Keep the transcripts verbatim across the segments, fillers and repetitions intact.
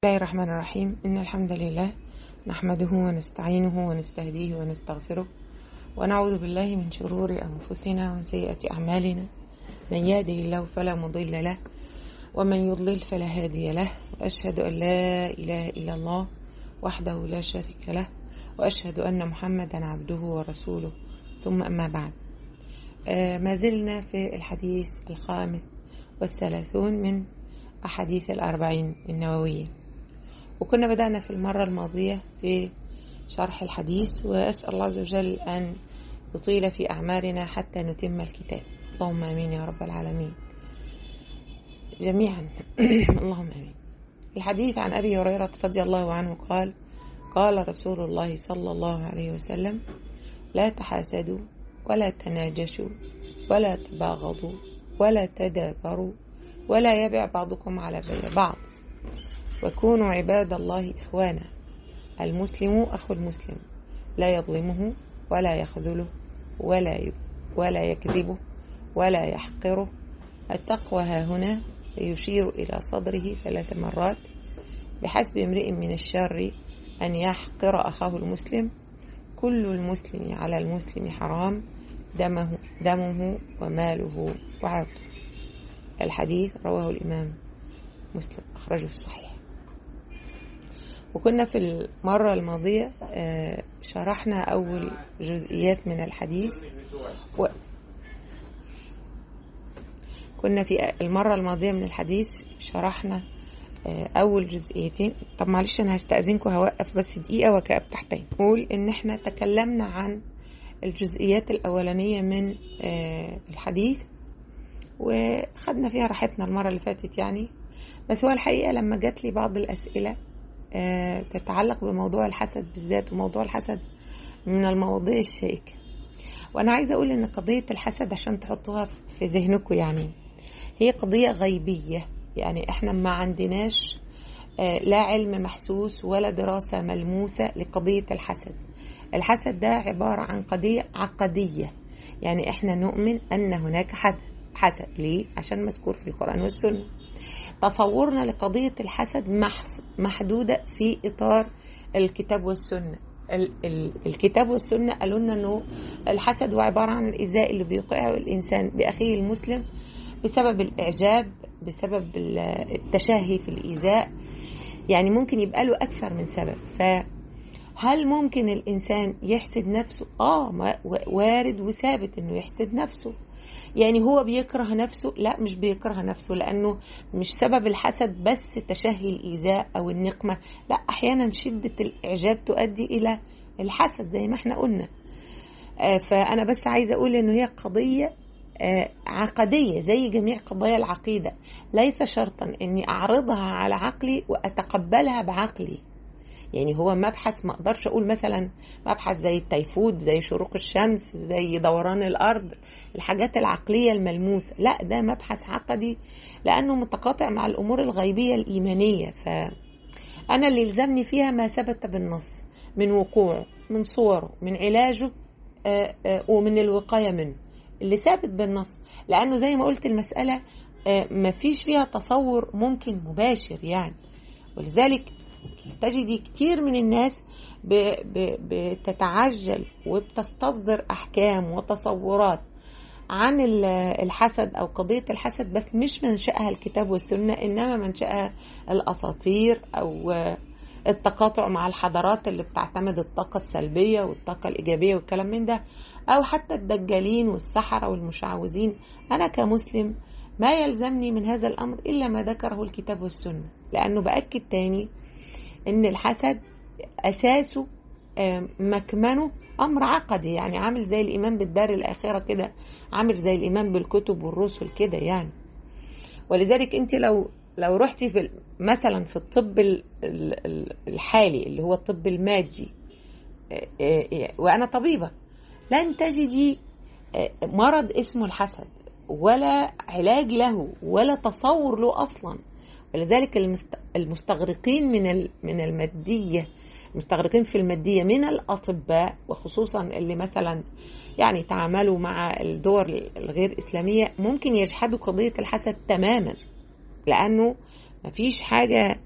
بسم الله الرحمن الرحيم. إن الحمد لله نحمده ونستعينه ونستهديه ونستغفره ونعوذ بالله من شرور أنفسنا ومن سيئات أعمالنا. من يهده الله فلا مضل له ومن يضلل فلا هادي له، وأشهد أن لا إله إلا الله وحده لا شريك له، وأشهد أن محمدا عبده ورسوله، ثم أما بعد. آه ما زلنا في الحديث الخامس والثلاثون من أحاديث الأربعين النووية، وكنا بدأنا في المرة الماضية في شرح الحديث، وأسأل الله عز وجل أن يطيل في أعمارنا حتى نتم الكتاب. اللهم آمين يا رب العالمين جميعا. اللهم آمين. الحديث عن أبي هريرة رضي الله عنه قال: قال رسول الله صلى الله عليه وسلم: لا تحاسدوا ولا تناجشوا ولا تباغضوا ولا تدابروا ولا يبع بعضكم على بيع بعض، وكونوا عباد الله إخوانا. المسلم أخو المسلم، لا يظلمه ولا يخذله ولا ولا يكذبه ولا يحقره. التقوى ها هنا، يشير إلى صدره ثلاث مرات: بحسب امرئ من الشر أن يحقر أخاه المسلم، كل المسلم على المسلم حرام، دمه, دمه وماله وعرضه. الحديث رواه الإمام مسلم، أخرجه في الصحيح. وكنا في المرة الماضية شرحنا أول جزئيات من الحديث، و كنا في المرة الماضية من الحديث شرحنا أول جزئيتين. طب معلش أنا هستأذنكم، هوقف بس دقيقة وكأفتح تاني. نقول إن إحنا تكلمنا عن الجزئيات الأولانية من الحديث وخدنا فيها راحتنا المرة اللي فاتت يعني، بس هو الحقيقة لما جات لي بعض الأسئلة تتعلق بموضوع الحسد بالذات، وموضوع الحسد من المواضيع الشائكة، وأنا عايزة أقول إن قضية الحسد عشان تحطوها في ذهنكم يعني هي قضية غيبية. يعني إحنا ما عندناش لا علم محسوس ولا دراسة ملموسة لقضية الحسد. الحسد ده عبارة عن قضية عقدية، يعني إحنا نؤمن أن هناك حسد. حسد ليه؟ عشان مذكور في القرآن والسنة. تصورنا لقضية الحسد محدودة في إطار الكتاب والسنة. ال ال الكتاب والسنة قالوا لنا أنه الحسد هو عبارة عن الإيذاء اللي بيوقعه الإنسان بأخيه المسلم بسبب الإعجاب، بسبب التشهي في الإيذاء، يعني ممكن يبقى له أكثر من سبب. فهل ممكن الإنسان يحسد نفسه؟ آه وارد وثابت أنه يحسد نفسه. يعني هو بيكره نفسه؟ لا، مش بيكره نفسه، لأنه مش سبب الحسد بس تشهي الإيذاء أو النقمة، لا، أحيانا شدة الإعجاب تؤدي إلى الحسد زي ما احنا قلنا. آه فأنا بس عايزة أقول أنه هي قضية آه عقدية زي جميع قضايا العقيدة. ليس شرطا أني أعرضها على عقلي وأتقبلها بعقلي. يعني هو مبحث، ما اقدرش اقول مثلا مبحث زي التيفود، زي شروق الشمس، زي دوران الارض، الحاجات العقلية الملموسة، لا، ده مبحث عقدي لانه متقاطع مع الامور الغيبية الايمانية. فانا اللي يلزمني فيها ما ثبت بالنص من وقوعه، من صوره، من علاجه، آآ آآ ومن الوقاية منه، اللي ثابت بالنص. لانه زي ما قلت المسألة ما فيش فيها تصور ممكن مباشر يعني. ولذلك تجدي كتير من الناس بتتعجل وبتستصدر أحكام وتصورات عن الحسد أو قضية الحسد، بس مش منشأها الكتاب والسنة، إنما منشأها الأساطير أو التقاطع مع الحضارات اللي بتعتمد الطاقة السلبية والطاقة الإيجابية والكلام من ده، أو حتى الدجالين والسحرة والمشعوذين. أنا كمسلم ما يلزمني من هذا الأمر إلا ما ذكره الكتاب والسنة، لأنه بأكد تاني ان الحسد اساسه مكمنه امر عقدي، يعني عامل زي الايمان بالدار الاخره كده، عامل زي الايمان بالكتب والرسل كده يعني. ولذلك انت لو لو رحتي في مثلا في الطب الحالي اللي هو الطب المادي، وانا طبيبه، لن تجدي مرض اسمه الحسد ولا علاج له ولا تصور له اصلا. ولذلك المستغرقين من من المادية، مستغرقين في المادية من الأطباء، وخصوصا اللي مثلا يعني تعاملوا مع الدول الغير إسلامية، ممكن يجحدوا قضية الحسد تماما، لأنه مفيش حاجة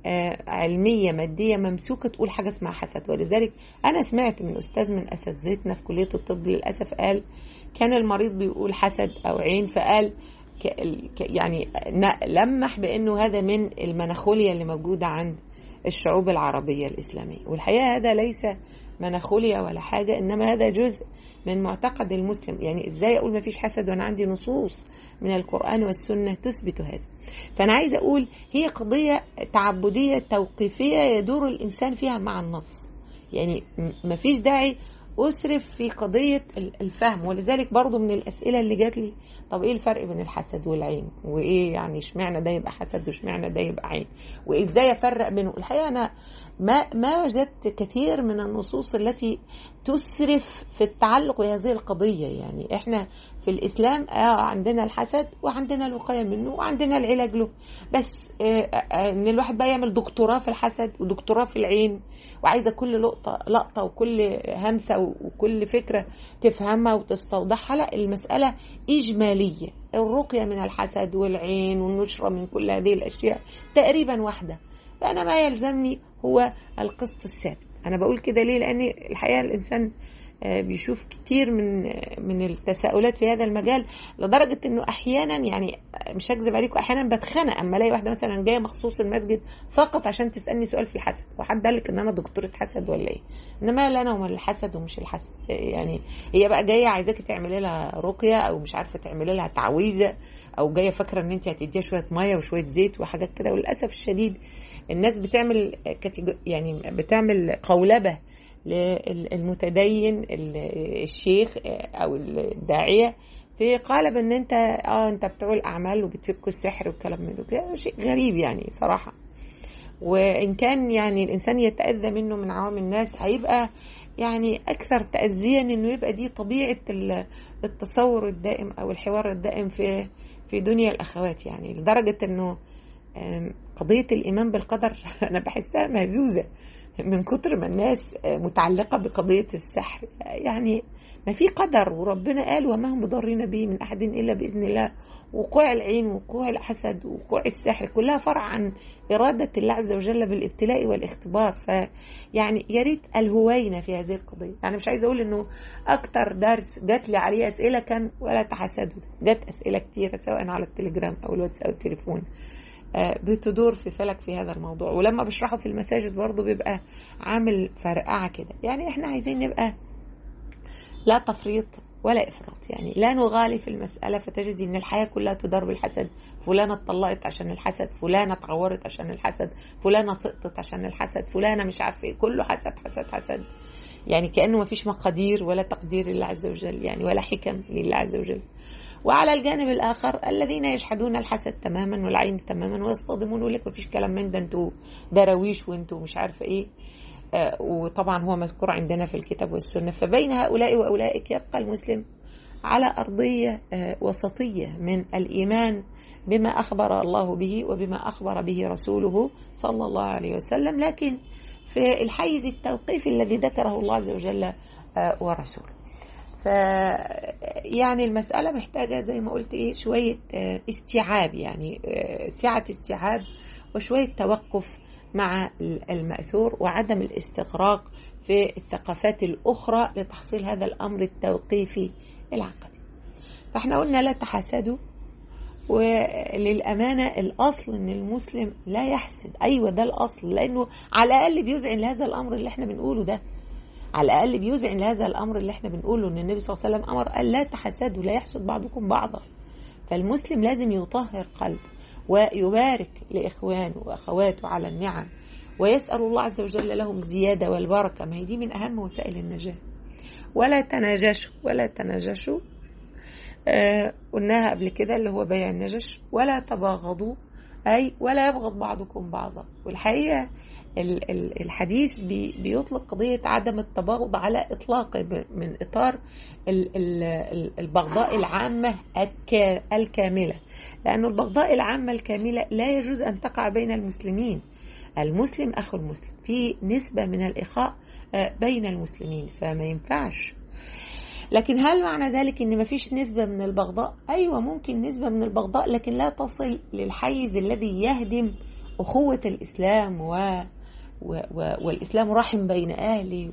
علمية مادية ممسوكة تقول حاجة اسمها حسد. ولذلك أنا سمعت من أستاذ من أساتذتنا في كلية الطب للأسف قال كان المريض بيقول حسد أو عين، فقال يعني لمح بأنه هذا من المناخوليا اللي موجودة عند الشعوب العربية الإسلامية. والحقيقة هذا ليس مناخوليا ولا حاجة، إنما هذا جزء من معتقد المسلم. يعني إزاي أقول ما فيش حسد وأنا عندي نصوص من القرآن والسنة تثبت هذا؟ فأنا عايزة أقول هي قضية تعبدية توقيفية يدور الإنسان فيها مع النص. يعني ما فيش داعي أسرف في قضية الفهم. ولذلك برضو من الأسئلة اللي جات لي، طب إيه الفرق بين الحسد والعين؟ وإيه يعني اشمعنى ده يبقى حسد واشمعنى ده يبقى عين؟ وإزاي أفرق بينه؟ الحقيقة أنا ما ما وجدت كثير من النصوص التي تسرف في التعلق بهذه القضية. يعني إحنا في الإسلام آه عندنا الحسد وعندنا الوقاية منه وعندنا العلاج له، بس آه آه إن الواحد بقى يعمل دكتوراه في الحسد ودكتوراه في العين، وعايزة كل لقطة لقطة وكل همسة وكل فكرة تفهمها وتستوضحها. لا، المسألة إجمالية. الرقية من الحسد والعين والنشرة من كل هذه الأشياء تقريبا واحدة. فأنا ما يلزمني هو القسط الثابت. أنا بقول كده ليه؟ لأن الحقيقة الإنسان بيشوف كتير من من التساؤلات في هذا المجال، لدرجة انه احيانا يعني مش هكذب عليكم احيانا بتخنق اما الاقي واحده مثلا جايه مخصوص المسجد فقط عشان تسالني سؤال في الحسد. وحد قال لك ان انا دكتوره حسد ولا ايه؟ انما لا، انا ومن الحسد ومش الحسد. يعني هي بقى جايه عايزاكي تعملي لها رقيه او مش عارفه تعملي لها تعويذه، او جايه فاكره ان انت هتديها شويه ميه وشويه زيت وحاجات كده. وللاسف الشديد الناس بتعمل يعني بتعمل قولبه للمتدين الشيخ او الداعيه في قالب ان انت اه انت بتوع الاعمال وبتفك السحر والكلام من ده. شيء غريب يعني صراحه. وان كان يعني الانسان يتاذى منه من عوام الناس، هيبقى يعني اكثر تاذيا انه يبقى دي طبيعه التصور الدائم او الحوار الدائم في في دنيا الاخوات. يعني لدرجه انه قضيه الايمان بالقدر انا بحسها مهزوزه من كتر ما الناس متعلقة بقضية السحر. يعني ما في قدر، وربنا قال وما هم بضارين به من أحد إلا بإذن الله. وقوع العين وقوع الحسد وقوع السحر كلها فرع عن إرادة الله عز وجل بالابتلاء والاختبار. فيعني يا ريت الهوينة في هذه القضية. يعني مش عايزة أقول إنه أكتر درس جات لي عليه أسئلة كان ولا تحسدوا. جات أسئلة كتيرة سواء على التليجرام أو الواتس أو التليفون بتدور في فلك في هذا الموضوع. ولما بشرحه في المساجد برضو بيبقى عامل فرقعة كده. يعني احنا عايزين نبقى لا تفريط ولا إفراط. يعني لا نغالي في المسألة فتجد ان الحياة كلها تدار بالحسد. فلانة اتطلقت عشان الحسد، فلانة اتعورت عشان الحسد، فلانة سقطت عشان الحسد، فلانة مش عارفة ايه، كله حسد حسد حسد. يعني كأنه ما فيش مقادير ولا تقدير لله عز وجل، يعني ولا حكم لله عز وجل. وعلى الجانب الآخر الذين يجحدون الحسد تماما والعين تماما ويصطدمون يقول لك مفيش كلام من ده، انتوا دراويش وانتوا مش عارفه ايه. آه وطبعا هو مذكور عندنا في الكتاب والسنة. فبين هؤلاء وأولئك يبقى المسلم على أرضية آه وسطية من الإيمان بما أخبر الله به وبما أخبر به رسوله صلى الله عليه وسلم، لكن في الحيز التوقيفي الذي ذكره الله عز وجل آه ورسوله. ف يعني المسألة محتاجة زي ما قلت ايه شوية استيعاب، يعني سعة استيعاب وشوية توقف مع المأثور وعدم الاستغراق في الثقافات الأخرى لتحصيل هذا الأمر التوقيفي العقدي. فاحنا قلنا لا تحاسدوا. وللأمانة الأصل أن المسلم لا يحسد. أيوة ده الأصل، لأنه على الأقل بيذعن لهذا الأمر اللي احنا بنقوله ده. على الأقل بيذعن لهذا الأمر اللي احنا بنقوله ان النبي صلى الله عليه وسلم أمر قال لا تحسدوا لا يحسد بعضكم بعضا. فالمسلم لازم يطهر قلبه ويبارك لإخوانه وأخواته على النعم ويسأل الله عز وجل لهم الزيادة والبركة. ما هي دي من أهم وسائل النجاة. ولا تناجشوا ولا تناجشوا آه قلناها قبل كده اللي هو بيع النجش. ولا تباغضوا أي ولا يبغض بعضكم بعضا. والحقيقة الحديث بيطلق قضية عدم التباغض على إطلاقه من إطار البغضاء العامة الكاملة، لأن البغضاء العامة الكاملة لا يجوز أن تقع بين المسلمين. المسلم أخو المسلم، في نسبة من الإخاء بين المسلمين، فما ينفعش. لكن هل معنى ذلك ان مفيش نسبة من البغضاء؟ ايوه ممكن نسبة من البغضاء، لكن لا تصل للحيز الذي يهدم أخوة الإسلام و و و والإسلام رحم بين أهله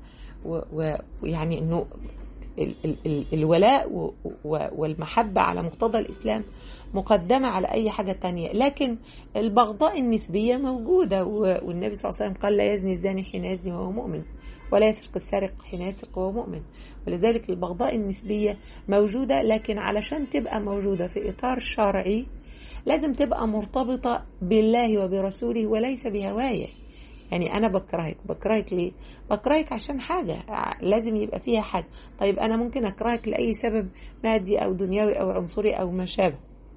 ويعني أنه ال ال ال الولاء والمحبة على مقتضى الإسلام مقدمة على أي حاجة تانية. لكن البغضاء النسبية موجودة، والنبي صلى الله عليه وسلم قال لا يزني الزاني حين يزني وهو مؤمن، ولا يسرق السارق حين يسرق وهو مؤمن. ولذلك البغضاء النسبية موجودة، لكن علشان تبقى موجودة في إطار شرعي لازم تبقى مرتبطة بالله وبرسوله وليس بهواية. يعني أنا بكرهك، بكرهك ليه؟ بكرهك عشان حاجة، لازم يبقى فيها حاجة. طيب أنا ممكن أكرهك لأي سبب مادي أو دنيوي أو عنصري أو ما شابه،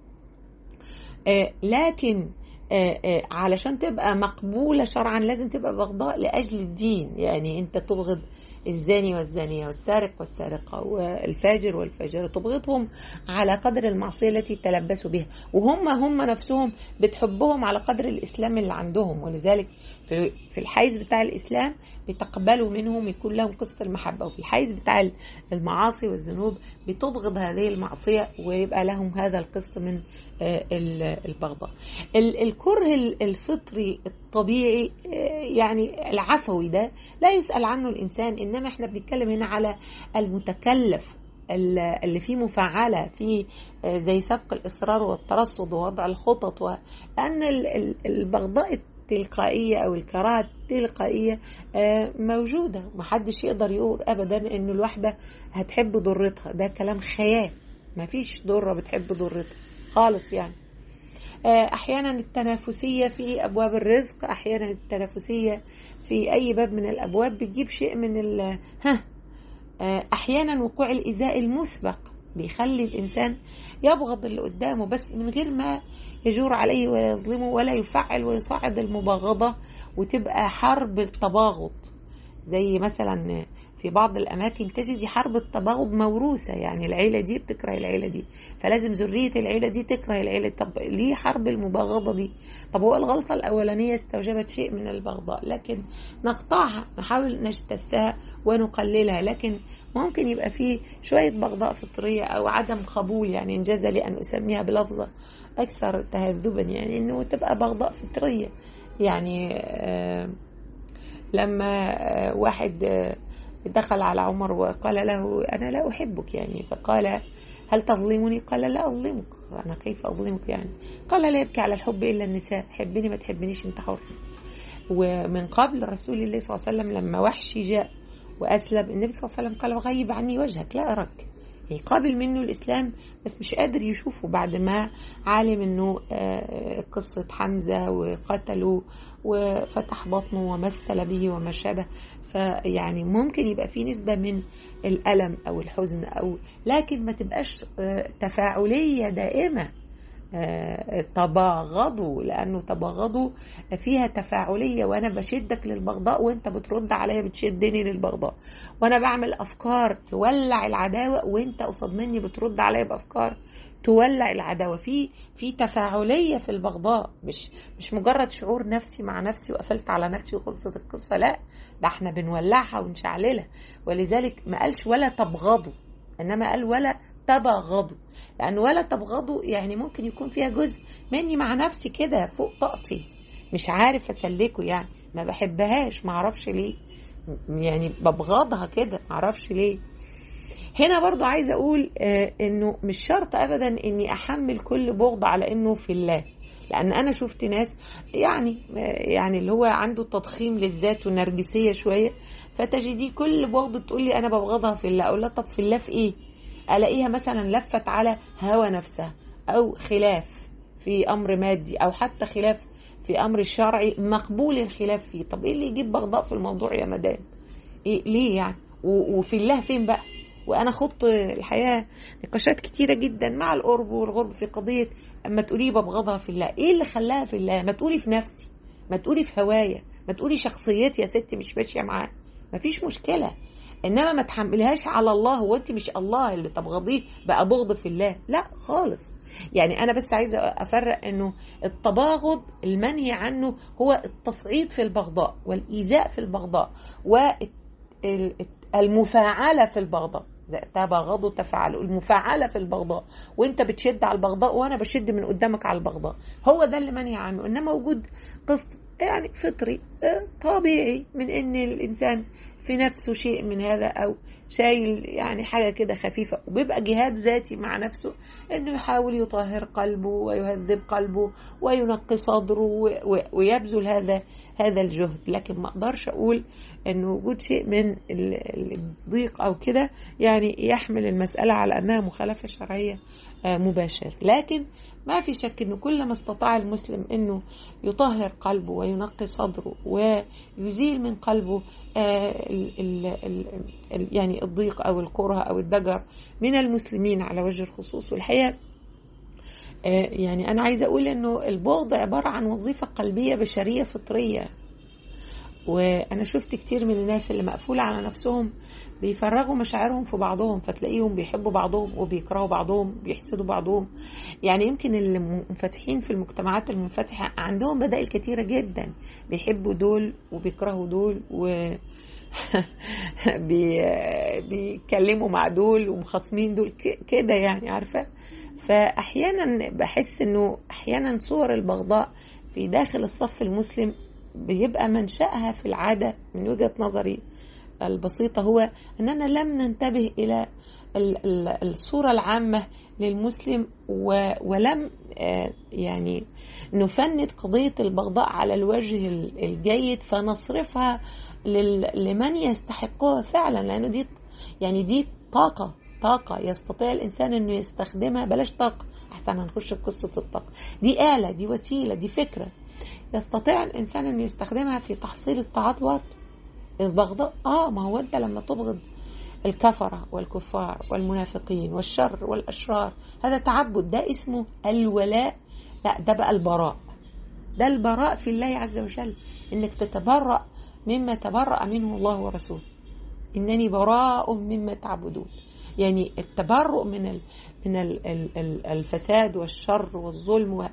آه لكن آه آه علشان تبقى مقبولة شرعا لازم تبقى بغضاء لأجل الدين. يعني أنت تبغض الزاني والزانية والسارق والسارقة والفاجر والفاجرة، تبغضهم على قدر المعصية التي تلبسوا بها، وهم هم نفسهم بتحبهم على قدر الإسلام اللي عندهم. ولذلك في الحيز بتاع الإسلام بتقبلوا منهم يكون لهم قسط المحبة، وفي الحيز بتاع المعاصي والذنوب بتبغض هذه المعصية ويبقى لهم هذا القسط من البغضاء. الكره الفطري الطبيعي يعني العفوي ده لا يسأل عنه الإنسان، إنما احنا بنتكلم هنا على المتكلف اللي فيه مفاعلة فيه زي سبق الإصرار والترصد ووضع الخطط. لأن البغضاء التلقائية أو الكراهة التلقائية موجودة، محدش يقدر يقول أبدا إن الواحدة هتحب ضرتها، ده كلام خيال، مفيش ضرة بتحب ضرتها خالص. يعني أحيانا التنافسية في أبواب الرزق، أحيانا التنافسية في أي باب من الأبواب بتجيب شيء من ال ها أحيانا وقوع الإيذاء المسبق بيخلي الإنسان يبغض اللي قدامه بس من غير ما يجور عليه ويظلمه ولا يفعل ويصعد المباغضة وتبقى حرب التباغض. زي مثلا في بعض الأماكن تجد حرب التباغض موروثة، يعني العيلة دي بتكره العيلة دي فلازم ذرية العيلة دي تكره العيلة. طب ليه حرب المباغضة دي؟ طب هو الغلطة الأولانية استوجبت شيء من البغضاء، لكن نقطعها، نحاول نجتثها ونقللها. لكن ممكن يبقى فيه شوية بغضاء فطرية أو عدم قبول، يعني إنجاز لي أن أسميها بلفظة أكثر تهذبا، يعني إنه تبقى بغضاء فطرية. يعني آه لما آه واحد آه دخل على عمر وقال له أنا لا أحبك، يعني فقال هل تظلمني؟ قال لا أظلمك، أنا كيف أظلمك يعني؟ قال لا يبكي على الحب إلا النساء، حبني ما تحبنيش أنت حر. ومن قبل رسول الله صلى الله عليه وسلم لما وحشي جاء وأسلم، النبي صلى الله عليه وسلم قال غيب عني وجهك لا أراك، يعني قابل منه الإسلام بس مش قادر يشوفه بعد ما عالم أنه قصة حمزة وقتله وفتح بطنه ومثل به وما شابه. فيعني ممكن يبقى في نسبة من الألم أو الحزن، أو لكن ما تبقاش تفاعلية دائمة. تباغضوا، لأنه تباغضوا فيها تفاعلية، وأنا بشدك للبغضاء وأنت بترد عليا بتشدني للبغضاء، وأنا بعمل أفكار تولع العداوة وأنت قصاد مني بترد عليا بأفكار تولع العداوة. في في تفاعلية في البغضاء، مش مش مجرد شعور نفسي مع نفسي وقفلت على نفسي وخلصت القصة، لا ده احنا بنولعها ونشعللها. ولذلك ما قالش ولا تبغضوا، إنما قال ولا تبغضوا، لأن ولا تبغضوا يعني ممكن يكون فيها جزء مني مع نفسي كده فوق طاقتي مش عارف أسلكه، يعني ما بحبهاش ما اعرفش ليه، يعني ببغضها كده ما اعرفش ليه. هنا برضو عايزة أقول آه إنه مش شرط أبدا إني أحمل كل بغض على إنه في الله، لأن أنا شفت ناس يعني آه يعني اللي هو عنده تضخيم للذات ونرجسية شوية، فتجدي كل بغض تقولي أنا ببغضها في الله، أقول لها طب في الله في إيه؟ ألاقيها مثلا لفت على هوى نفسها أو خلاف في أمر مادي أو حتى خلاف في أمر شرعي مقبول الخلاف فيه. طب إيه اللي يجيب بغضاء في الموضوع يا مدام؟ إيه ليه يعني؟ وفي الله فين بقى؟ وأنا خضت الحياة نقاشات كتيرة جدا مع القرب والغرب في قضية أما تقولي ببغضها في الله، إيه اللي خلاها في الله؟ ما تقولي في نفسي، ما تقولي في هوايا، ما تقولي شخصيتي يا ستي مش ماشية معاه، ما فيش مشكلة، انما ما تحملهاش على الله. هو انت مش الله اللي تبغضيه بقى بغض في الله؟ لا خالص. يعني انا بس عايزه افرق انه التباغض المنهي عنه هو التصعيد في البغضاء والايذاء في البغضاء والمفاعله في البغضاء، تباغضوا تفعلوا، المفاعلة في البغضاء، وانت بتشد على البغضاء وانا بشد من قدامك على البغضاء، هو ده اللي منهي عنه. انما وجود قسط يعني فطري طبيعي من ان الانسان في نفسه شيء من هذا، او شايل يعني حاجة كده خفيفة، وبيبقى جهاد ذاتي مع نفسه انه يحاول يطهر قلبه ويهذب قلبه وينقي صدره ويبذل هذا هذا الجهد. لكن ما اقدرش اقول ان وجود شيء من الضيق او كده يعني يحمل المسألة على انها مخالفة شرعية مباشر. لكن ما في شك انه كلما استطاع المسلم انه يطهر قلبه وينقي صدره ويزيل من قلبه ال ال ال يعني الضيق او الكره او الضجر من المسلمين على وجه الخصوص. والحقيقة يعني انا عايزة اقول انه البغض عبارة عن وظيفة قلبية بشرية فطرية، وانا شفت كتير من الناس اللي مقفولة على نفسهم بيفرغوا مشاعرهم في بعضهم، فتلاقيهم بيحبوا بعضهم وبيكرهوا بعضهم، بيحسدوا بعضهم. يعني يمكن اللي منفتحين في المجتمعات المنفتحة عندهم بدائل كتيرة جدا، بيحبوا دول وبيكرهوا دول و بيكلموا مع دول ومخصمين دول كده، يعني عارفة. فأحيانا بحس انه احيانا صور البغضاء في داخل الصف المسلم بيبقى منشأها في العادة من وجهة نظري البسيطة هو أننا لم ننتبه إلى الصورة العامة للمسلم، ولم يعني نفند قضية البغضاء على الوجه الجيد فنصرفها لمن يستحقها فعلا، لأنه دي يعني دي طاقة طاقة يستطيع الإنسان أنه يستخدمها. بلاش طاقة، أحسن هنخش في قصة الطاقة. دي آلة، دي وسيلة، دي فكرة يستطيع الإنسان أن يستخدمها في تحصيل الطاعات. برضه البغضاء آه ما هو أنت لما تبغض الكفرة والكفار والمنافقين والشر والأشرار هذا تعبد، ده اسمه الولاء. لا ده بقى البراء، ده البراء في الله عز وجل، إنك تتبرأ مما تبرأ منه الله ورسوله. إنني براء مما تعبدون، يعني التبرؤ من ال من ال ال الفساد والشر والظلم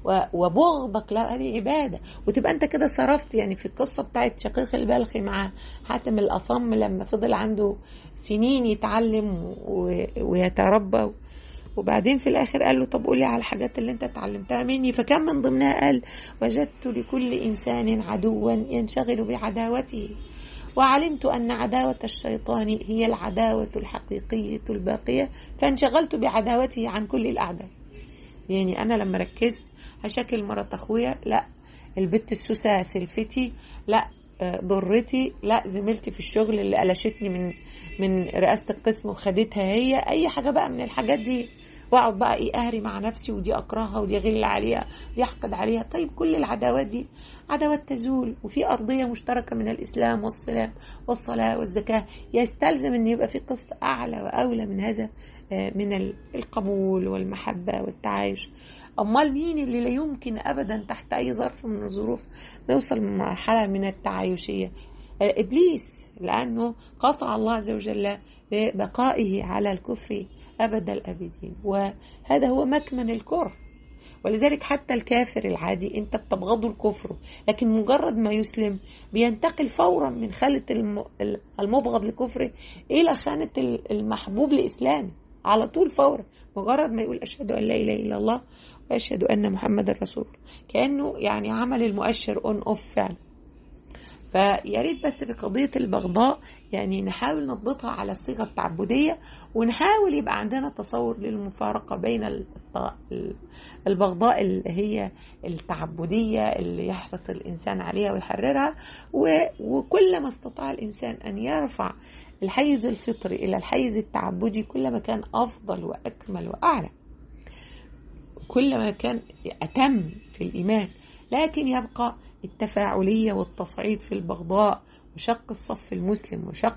وبغضك لا، هذه عبادة. وتبقى انت كده صرفت، يعني في القصة بتاعت شقيق البلخي مع حاتم الأصم لما فضل عنده سنين يتعلم ويتربى، وبعدين في الآخر قال له طب قولي على الحاجات اللي انت اتعلمتها مني، فكان من ضمنها قال وجدت لكل إنسان عدوا ينشغل بعداوته، وعلمت أن عداوة الشيطان هي العداوة الحقيقية الباقية، فانشغلت بعداوته عن كل الأعداء. يعني أنا لما ركزت هشكل مرات أخويا، لا البت السوسة سلفتي، لا ضرتي، لا زميلتي في الشغل اللي قلشتني من من رئاسة القسم وخدتها هي، أي حاجة بقى من الحاجات دي، واقعد بقى ايه اهري مع نفسي، ودي اكرهها ودي غل عليها ودي احقد عليها. طيب كل العداوات دي عداوات تزول، وفي ارضيه مشتركه من الاسلام والصلاه والصلاه والزكاه، يستلزم ان يبقى في قسط اعلى واولى من هذا، من القبول والمحبه والتعايش. امال مين اللي لا يمكن ابدا تحت اي ظرف من الظروف نوصل لمرحله من التعايشيه؟ ابليس، لانه قطع الله عز وجل ببقائه على الكفر أبد الأبدين، وهذا هو مكمن الكره. ولذلك حتى الكافر العادي انت بتبغضه الكفر، لكن مجرد ما يسلم بينتقل فورا من خانة المبغض لكفره إلى خانة المحبوب لإسلامه على طول فورا، مجرد ما يقول أشهد أن لا إله إلا الله وأشهد أن محمد رسول الله، كأنه يعني عمل المؤشر أون أوف فعلا. فياريت بس في قضية البغضاء يعني نحاول نضبطها على الصيغة التعبدية، ونحاول يبقى عندنا تصور للمفارقة بين البغضاء اللي هي التعبدية اللي يحرص الإنسان عليها ويحررها، وكل ما استطاع الإنسان أن يرفع الحيز الفطري إلى الحيز التعبدي كل ما كان أفضل وأكمل وأعلى، كل ما كان أتم في الإيمان. لكن يبقى التفاعلية والتصعيد في البغضاء وشق الصف المسلم وشق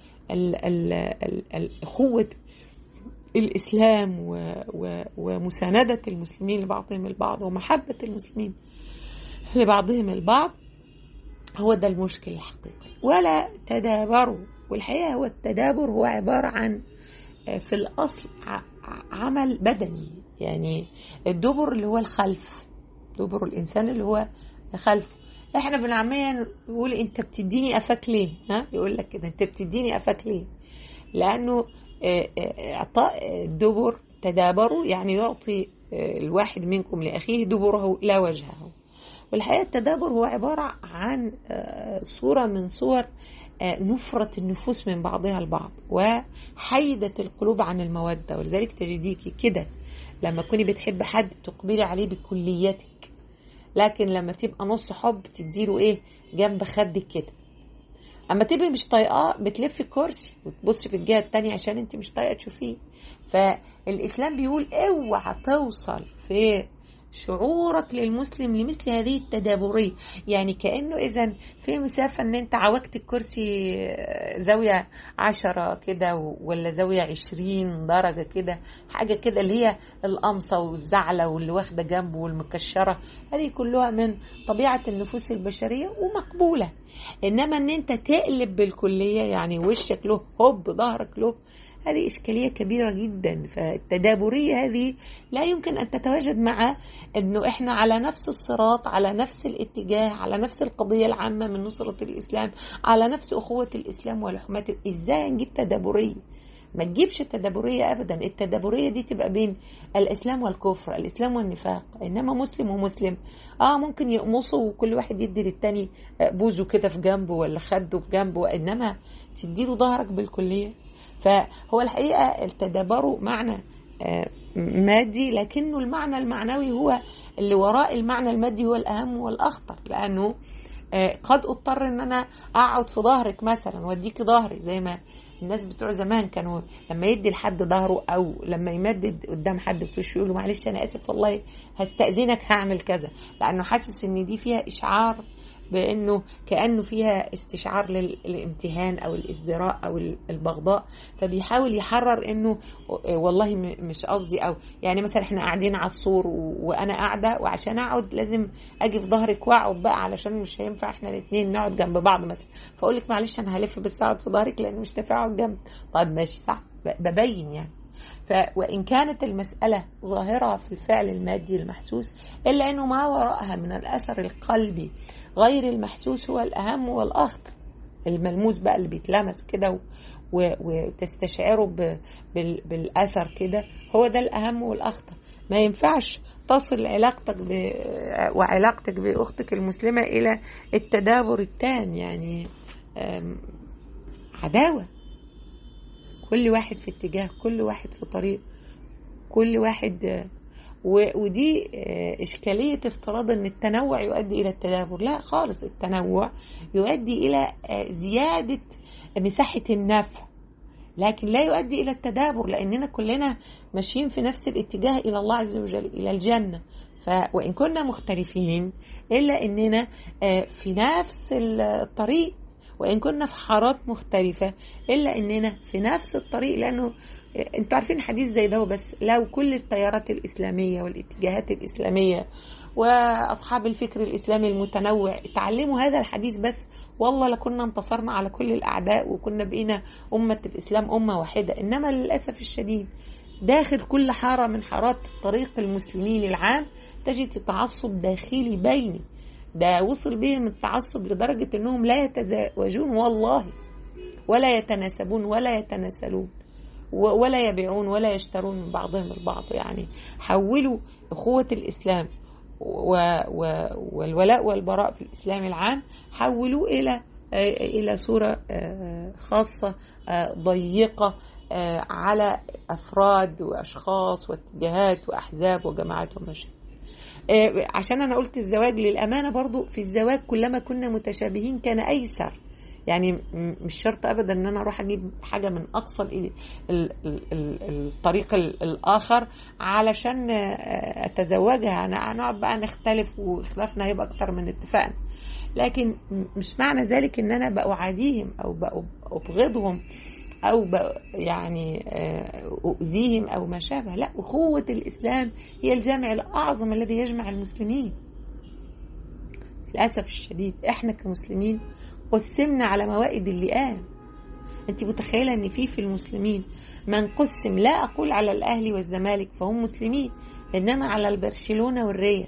الأخوة الإسلام ومساندة المسلمين لبعضهم البعض ومحبة المسلمين لبعضهم البعض، هو ده المشكل الحقيقي. ولا تدابروا، والحقيقة هو التدابر هو عبارة عن في الأصل عمل بدني، يعني الدبر اللي هو الخلف، دبر الإنسان اللي هو خلفه. احنا بالعامية نقول انت بتديني قفاك ليه، ها يقول لك كده انت بتديني قفاك ليه، لانه إعطاء الدبر تدابروا، يعني يعطي الواحد منكم لأخيه دبره لا وجهه. والحقيقة التدابر هو عبارة عن صورة من صور نفرة النفوس من بعضها البعض وحيدة القلوب عن المودة. ولذلك تجديكي كده لما تكوني بتحب حد تقبلي عليه بكليتك، لكن لما تبقى نص حب تديله ايه جنب خدك كده. اما تبقي مش طايقاه بتلفي الكرسي وتبصي في الجهة التانية عشان انت مش طايقة تشوفيه. فالإسلام بيقول اوعى توصل في شعورك للمسلم لمثل هذه التدابرية، يعني كأنه إذن في مسافة ان انت عوجت الكرسي زاوية عشرة كده ولا زاوية عشرين درجة كده، حاجة كده اللي هي القمصة والزعلة واللي واخدة جنبه والمكشرة، هذه كلها من طبيعة النفوس البشرية ومقبولة. انما ان انت تقلب بالكلية يعني وشك له هوب ظهرك له، هذه إشكالية كبيرة جدا. فالتدابرية هذه لا يمكن أن تتواجد مع أنه إحنا على نفس الصراط، على نفس الاتجاه، على نفس القضية العامة من نصرة الإسلام، على نفس أخوة الإسلام ولحمته. إزاي نجيب تدابرية؟ ما تجيبش التدابرية أبدا. التدابرية دي تبقى بين الإسلام والكفر، الإسلام والنفاق. إنما مسلم ومسلم آه ممكن يقمصوا وكل واحد يدي للتاني بوزه كده في جنبه ولا خده في جنبه، إنما تديله ظهرك بالكلية. فهو الحقيقة التدابر معنى مادي، لكنه المعنى المعنوي هو اللي وراء المعنى المادي هو الأهم والأخطر، لأنه قد اضطر ان انا اقعد في ظهرك مثلا واديك ظهري، زي ما الناس بتوع زمان كانوا لما يدي لحد ظهره او لما يمدد قدام حد في وشه يقول له معلش انا اسف والله هستأذنك هعمل كذا، لانه حاسس ان دي فيها اشعار بانه كأنه فيها استشعار للامتهان او الازدراء او البغضاء، فبيحاول يحرر انه والله مش قصدي. او يعني مثلا احنا قاعدين على السور وانا قاعده وعشان اقعد لازم اجي في ظهرك واقعد بقى علشان مش هينفع احنا الاثنين نقعد جنب بعض مثلا، فاقول لك معلش انا هلف بس اقعد في ظهرك لان مش نافع اقعد جنب. طيب ماشي صح، ببين يعني. ف وإن كانت المسألة ظاهرة في الفعل المادي المحسوس، إلا أنه ما وراءها من الأثر القلبي غير المحسوس هو الأهم والأخطر. الملموس بقى اللي بيتلمس كده وتستشعره بالأثر كده هو ده الأهم والأخطر. ما ينفعش تصل علاقتك ب... وعلاقتك بأختك المسلمة إلى التدابر التام، يعني عداوة، كل واحد في اتجاه، كل واحد في طريق، كل واحد. ودي إشكالية افتراض أن التنوع يؤدي إلى التدابر. لا خالص، التنوع يؤدي إلى زيادة مساحة النفع لكن لا يؤدي إلى التدابر، لأننا كلنا ماشيين في نفس الاتجاه إلى الله عز وجل، إلى الجنة. وإن كنا مختلفين إلا أننا في نفس الطريق، وإن كنا في حارات مختلفة إلا أننا في نفس الطريق. لأنه أنتوا عارفين حديث زي ده، بس لو كل التيارات الإسلامية والاتجاهات الإسلامية وأصحاب الفكر الإسلامي المتنوع تعلموا هذا الحديث بس، والله لكنا انتصرنا على كل الأعداء وكنا بقينا أمة الإسلام أمة واحدة. إنما للأسف الشديد داخل كل حارة من حارات طريق المسلمين العام تجد تعصب داخلي بيني، ده وصل بهم التعصب لدرجة أنهم لا يتزاوجون والله، ولا يتناسبون ولا يتناسلون ولا يبيعون ولا يشترون من بعضهم البعض. يعني حولوا أخوة الإسلام والولاء والبراء في الإسلام العام حولوا إلى إلى صورة خاصة ضيقة على أفراد وأشخاص واتجاهات وأحزاب وجماعات ومشاكل. عشان أنا قلت الزواج للأمانة برضو، في الزواج كلما كنا متشابهين كان أيسر. يعني مش شرط أبدا أن أنا أروح أجيب حاجة من أقصى الطريق الآخر علشان أتزوجها. أنا هنقعد بقى نختلف واختلافنا هيبقى أكتر من اتفاقنا، لكن مش معنى ذلك أن أنا بأعاديهم أو بأبغضهم أو يعني أؤذيهم أو ما شابه. لا، أخوة الإسلام هي الجامع الأعظم الذي يجمع المسلمين. للأسف الشديد إحنا كمسلمين قسمنا على موائد اللئام. أنت متخيلة أن في في المسلمين من قسم، لا أقول على الأهلي والزمالك فهم مسلمين، إنما على البرشلونة والريال.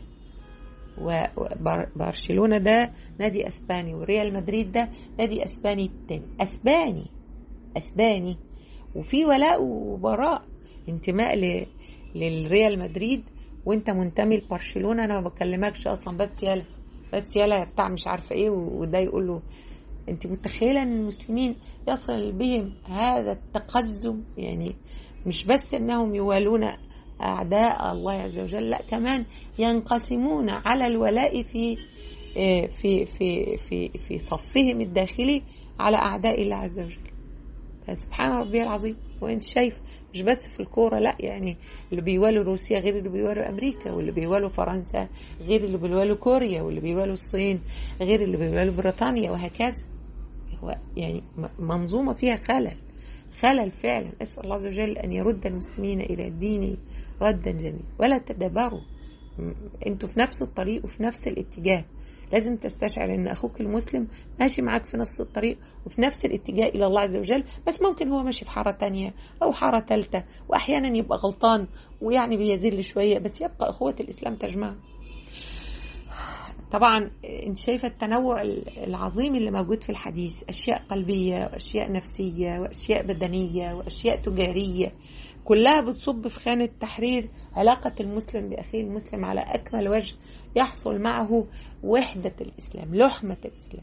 وبرشلونة ده نادي أسباني وريال مدريد ده نادي أسباني التاني، أسباني أسباني وفي ولاء وبراء. انتماء ل... للريال مدريد وانت منتمي لبرشلونة، انا ما بكلمكش اصلا، بس يلا بس يلا بتاع مش عارفه ايه، وده يقول له. انت متخيله ان المسلمين يصل بهم هذا التقزم؟ يعني مش بس انهم يوالون اعداء الله عز وجل، لا كمان ينقسمون على الولاء في في في في في صفهم الداخلي على اعداء الله عز وجل. سبحان ربي العظيم. وانت شايف مش بس في الكورة، لا يعني اللي بيوالوا روسيا غير اللي بيوالوا امريكا، واللي بيوالوا فرنسا غير اللي بيوالوا كوريا، واللي بيوالوا الصين غير اللي بيوالوا بريطانيا، وهكذا. هو يعني منظومة فيها خلل خلل فعلا. اسأل الله عز وجل ان يرد المسلمين الى الدين ردا جميلا. ولا تدبروا، انتوا في نفس الطريق وفي نفس الاتجاه. لازم تستشعر ان اخوك المسلم ماشي معاك في نفس الطريق وفي نفس الاتجاه الى الله عز وجل، بس ممكن هو ماشي في حارة تانية او حارة تالتة، واحيانا يبقى غلطان ويعني بيزل شوية، بس يبقى اخوة الاسلام تجمع. طبعا انت شايفة التنوع العظيم اللي موجود في الحديث، اشياء قلبية واشياء نفسية واشياء بدنية واشياء تجارية، كلها بتصب في خانة تحرير علاقة المسلم بأخيه المسلم على أكمل وجه، يحصل معه وحدة الإسلام، لحمة الإسلام.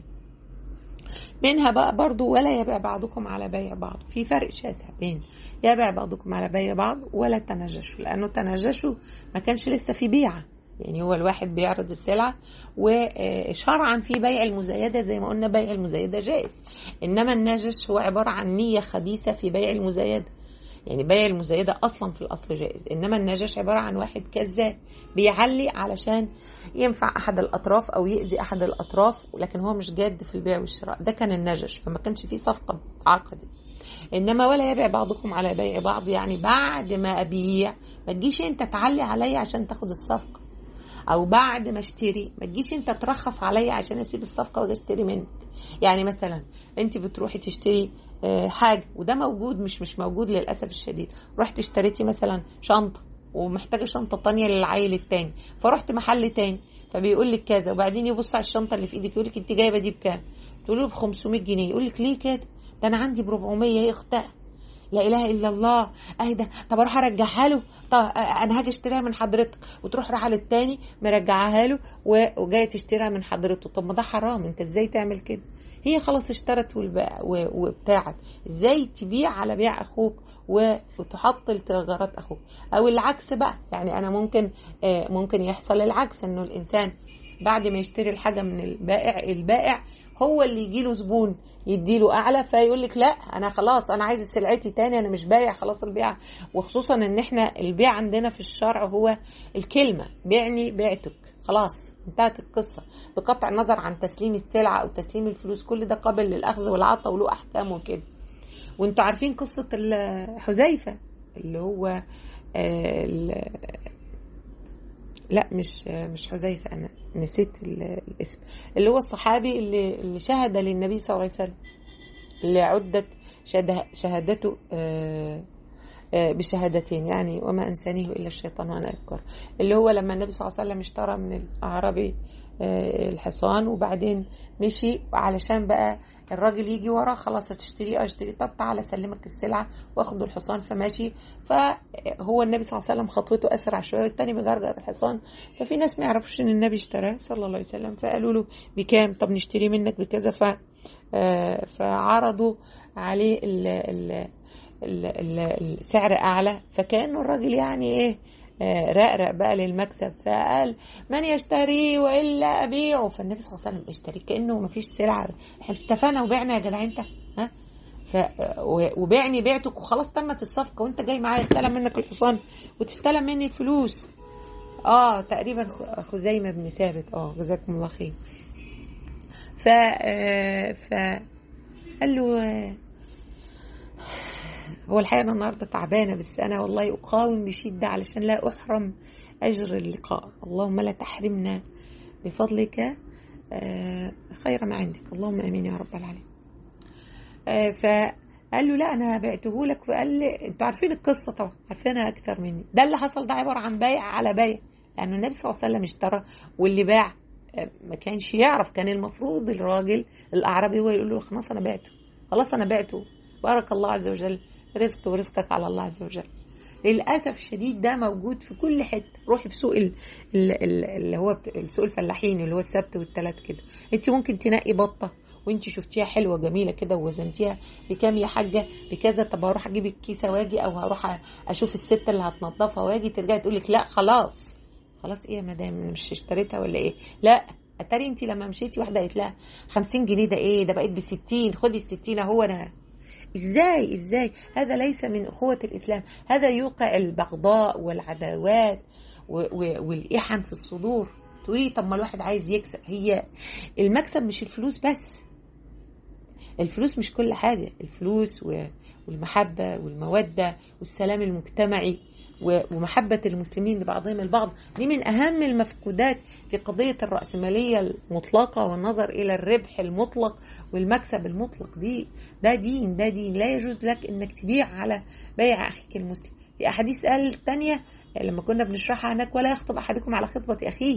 منها بقى برضو ولا يبيع بعضكم على بيع بعض. في فرق شاسع بين يبيع بعضكم على بيع بعض ولا تناجشوا، لأنه تناجشوا ما كانش لسه في بيعة، يعني هو الواحد بيعرض السلعة، وشرعا في بيع المزايدة زي ما قلنا بيع المزايدة جائز، إنما الناجش هو عبارة عن نية خبيثة في بيع المزايدة. يعني بيع المزايدة أصلا في الأصل جائز، إنما النجش عبارة عن واحد كذاب بيعلي علشان ينفع أحد الأطراف أو يأذي أحد الأطراف، لكن هو مش جاد في البيع والشراء. ده كان النجش، فما كانش فيه صفقة عقدت. إنما ولا يبيع بعضكم على بيع بعض، يعني بعد ما أبيع ما تجيش أنت تعلي عليا عشان تاخد الصفقة، أو بعد ما اشتري ما تجيش أنت ترخص عليا عشان أسيب الصفقة وده اشتري منك. يعني مثلا أنت بتروحي تشتري حاجة، وده موجود مش مش موجود للأسف الشديد، رحت اشتريتي مثلا شنطة ومحتاجة شنطة تانية للعيل التاني، فرحت محل تاني فبيقول لك كذا، وبعدين يبص على الشنطة اللي في ايدك يقول لك انت جايبة دي بكام؟ تقول له ب خمسمية جنيه. يقول لك ليه كده؟ ده انا عندي ب أربعمية. هي اختها لا اله الا الله، اهي ده. طب اروح ارجعها له؟ طب انا هاجي اشتريها من حضرتك، وتروح رايحه للتاني مرجعها له وجايه تشتريها من حضرته. طب ما ده حرام، انت ازاي تعمل كده؟ هي خلاص اشترت وبتاعت، ازاي تبيع على بيع اخوك وتحط التجارات اخوك؟ او العكس بقى، يعني انا ممكن ممكن يحصل العكس، انه الانسان بعد ما يشتري الحاجه من البائع البائع هو اللي يجيله زبون يديله اعلى، فيقول لك لا انا خلاص انا عايز سلعتي تاني، انا مش بايع خلاص البيع. وخصوصا ان احنا البيع عندنا في الشرع هو الكلمه بيعني بعتك، خلاص انتهت القصه، بقطع النظر عن تسليم السلعه او تسليم الفلوس، كل ده قابل للاخذ والعطاء وله احكام وكده. وانتوا عارفين قصه حذيفه اللي هو لا مش مش حذيفة، أنا نسيت الاسم، اللي هو الصحابي اللي اللي شهد للنبي صلى الله عليه وسلم، اللي عدت شهادته بشهادتين، يعني وما أنسانيه إلا الشيطان وأنا أذكر، اللي هو لما النبي صلى الله عليه وسلم اشترى من الأعرابي الحصان وبعدين مشي علشان بقى الراجل يجي وراه، خلاص هتشتري اشتري، طب تعالى سلمك السلعة واخد الحصان. فماشي، فهو النبي صلى الله عليه وسلم خطوته أسرع شوية والتاني مجرجر الحصان، ففي ناس ما يعرفوش ان النبي اشتراه صلى الله عليه وسلم، فقالوا له بكام؟ طب نشتري منك بكذا. ف فعرضوا عليه ال ال السعر اعلى، فكانه الراجل يعني ايه رقرق بقى للمكسب، فقال من يشتري والا ابيعه. فالنبي صلى الله عليه وسلم اشتري كانه ما فيش سلعه، احنا اتفقنا وبعنا يا جدع انت، ها ف وبعني بعتك وخلاص تمت الصفقه، وانت جاي معايا استلم منك الحصان وتستلم مني الفلوس. اه تقريبا خزيمه بن ثابت، اه جزاكم الله خير. ف ف قال له هو الحقيقة أنا النهاردة تعبانة، بس أنا والله أقاوم بشدة علشان لا أحرم أجر اللقاء. اللهم لا تحرمنا بفضلك خير ما عندك، اللهم أمين يا رب العالمين. فقال له لا أنا بعته لك، فقال لي أنتوا عارفين القصة طبعا، عارفينها أكتر مني. ده اللي حصل، ده عبارة عن بيع على بيع، لأنه النبي صلى الله عليه وسلم اشترى واللي باع ما كانش يعرف. كان المفروض الراجل الأعرابي هو يقول له خلاص أنا بعته، خلاص أنا بعته، بارك الله عز وجل رزق ورزقك على الله عز وجل. للأسف الشديد ده موجود في كل حتة. روحي في سوق ال- ال- ال- اللي هو بت- سوق الفلاحين اللي هو السبت والتلات كده، انت ممكن تنقي بطة وانت شفتيها حلوة جميلة كده ووزنتيها بكام يا حاجة بكذا، طب هروح اجيب الكيسة واجي، او هروح اشوف الست اللي هتنضفها واجي، ترجعي تقولك لا خلاص. خلاص ايه يا مدام مش اشتريتها ولا ايه؟ لا، اتاري انت لما مشيتي واحدة قالت لها خمسين جنيه، ده ايه ده بقيت بستين، خدي الستين اهو. انا ازاي ازاي هذا ليس من اخوة الاسلام، هذا يوقع البغضاء والعداوات والاحن في الصدور. تقولي طب ما الواحد عايز يكسب. هي المكسب مش الفلوس بس، الفلوس مش كل حاجة. الفلوس والمحبة والمودة والسلام المجتمعي ومحبة المسلمين لبعضهم البعض دي من أهم المفقودات في قضية الرأسمالية المطلقة والنظر إلى الربح المطلق والمكسب المطلق. دي ده دين ده دين لا يجوز لك إنك تبيع على بيع أخيك المسلم. في أحاديث قال تانية لما كنا بنشرحها هناك، ولا يخطب أحدكم على خطبة أخيه.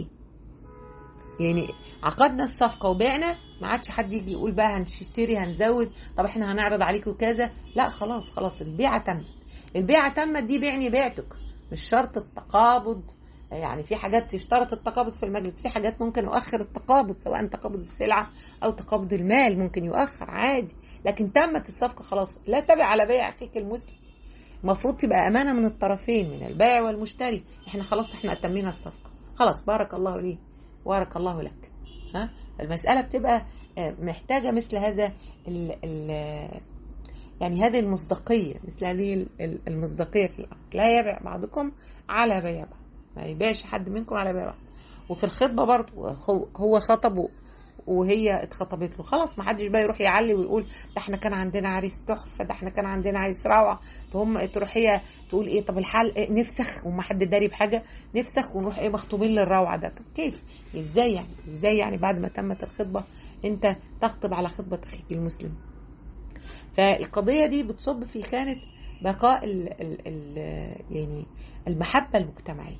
يعني عقدنا الصفقة وبعنا، ما عادش حد يجي يقول بقى هنشتري هنزود، طب احنا هنعرض عليكم كذا، لا خلاص خلاص البيعة تمت. البيعة تمت دي بيعني بيعتك، مش شرط التقابض. يعني في حاجات تشترط التقابض في المجلس، في حاجات ممكن يؤخر التقابض، سواء تقابض السلعة أو تقابض المال ممكن يؤخر عادي، لكن تمت الصفقة خلاص. لا تبع على بيع أخيك المسلم، المفروض تبقى أمانة من الطرفين، من البائع والمشتري. احنا خلاص احنا أتمينا الصفقة خلاص، بارك الله لي بارك الله لك. ها المسألة بتبقى محتاجة مثل هذا ال ال يعني هذه المصداقية، مثل هذه المصداقية في الأمر. لا يبيع بعضكم على بيع بعض، ما يبيعش حد منكم على بيع بعض. وفي الخطبة برضه هو خطبه وهي اتخطبت له، خلاص ما حدش بقى يروح يعلي ويقول ده احنا كان عندنا عريس تحفه، ده احنا كان عندنا عريس روعه. هم تروح هي تقول ايه طب الحال إيه نفسخ وما حد داري بحاجه، نفسخ ونروح ايه مخطوبين للروعه ده. طب كيف ازاي يعني ازاي يعني بعد ما تمت الخطبه انت تخطب على خطبه اخيك المسلم؟ فالقضيه دي بتصب في خانه بقاء ال ال ال يعني المحبه المجتمعيه،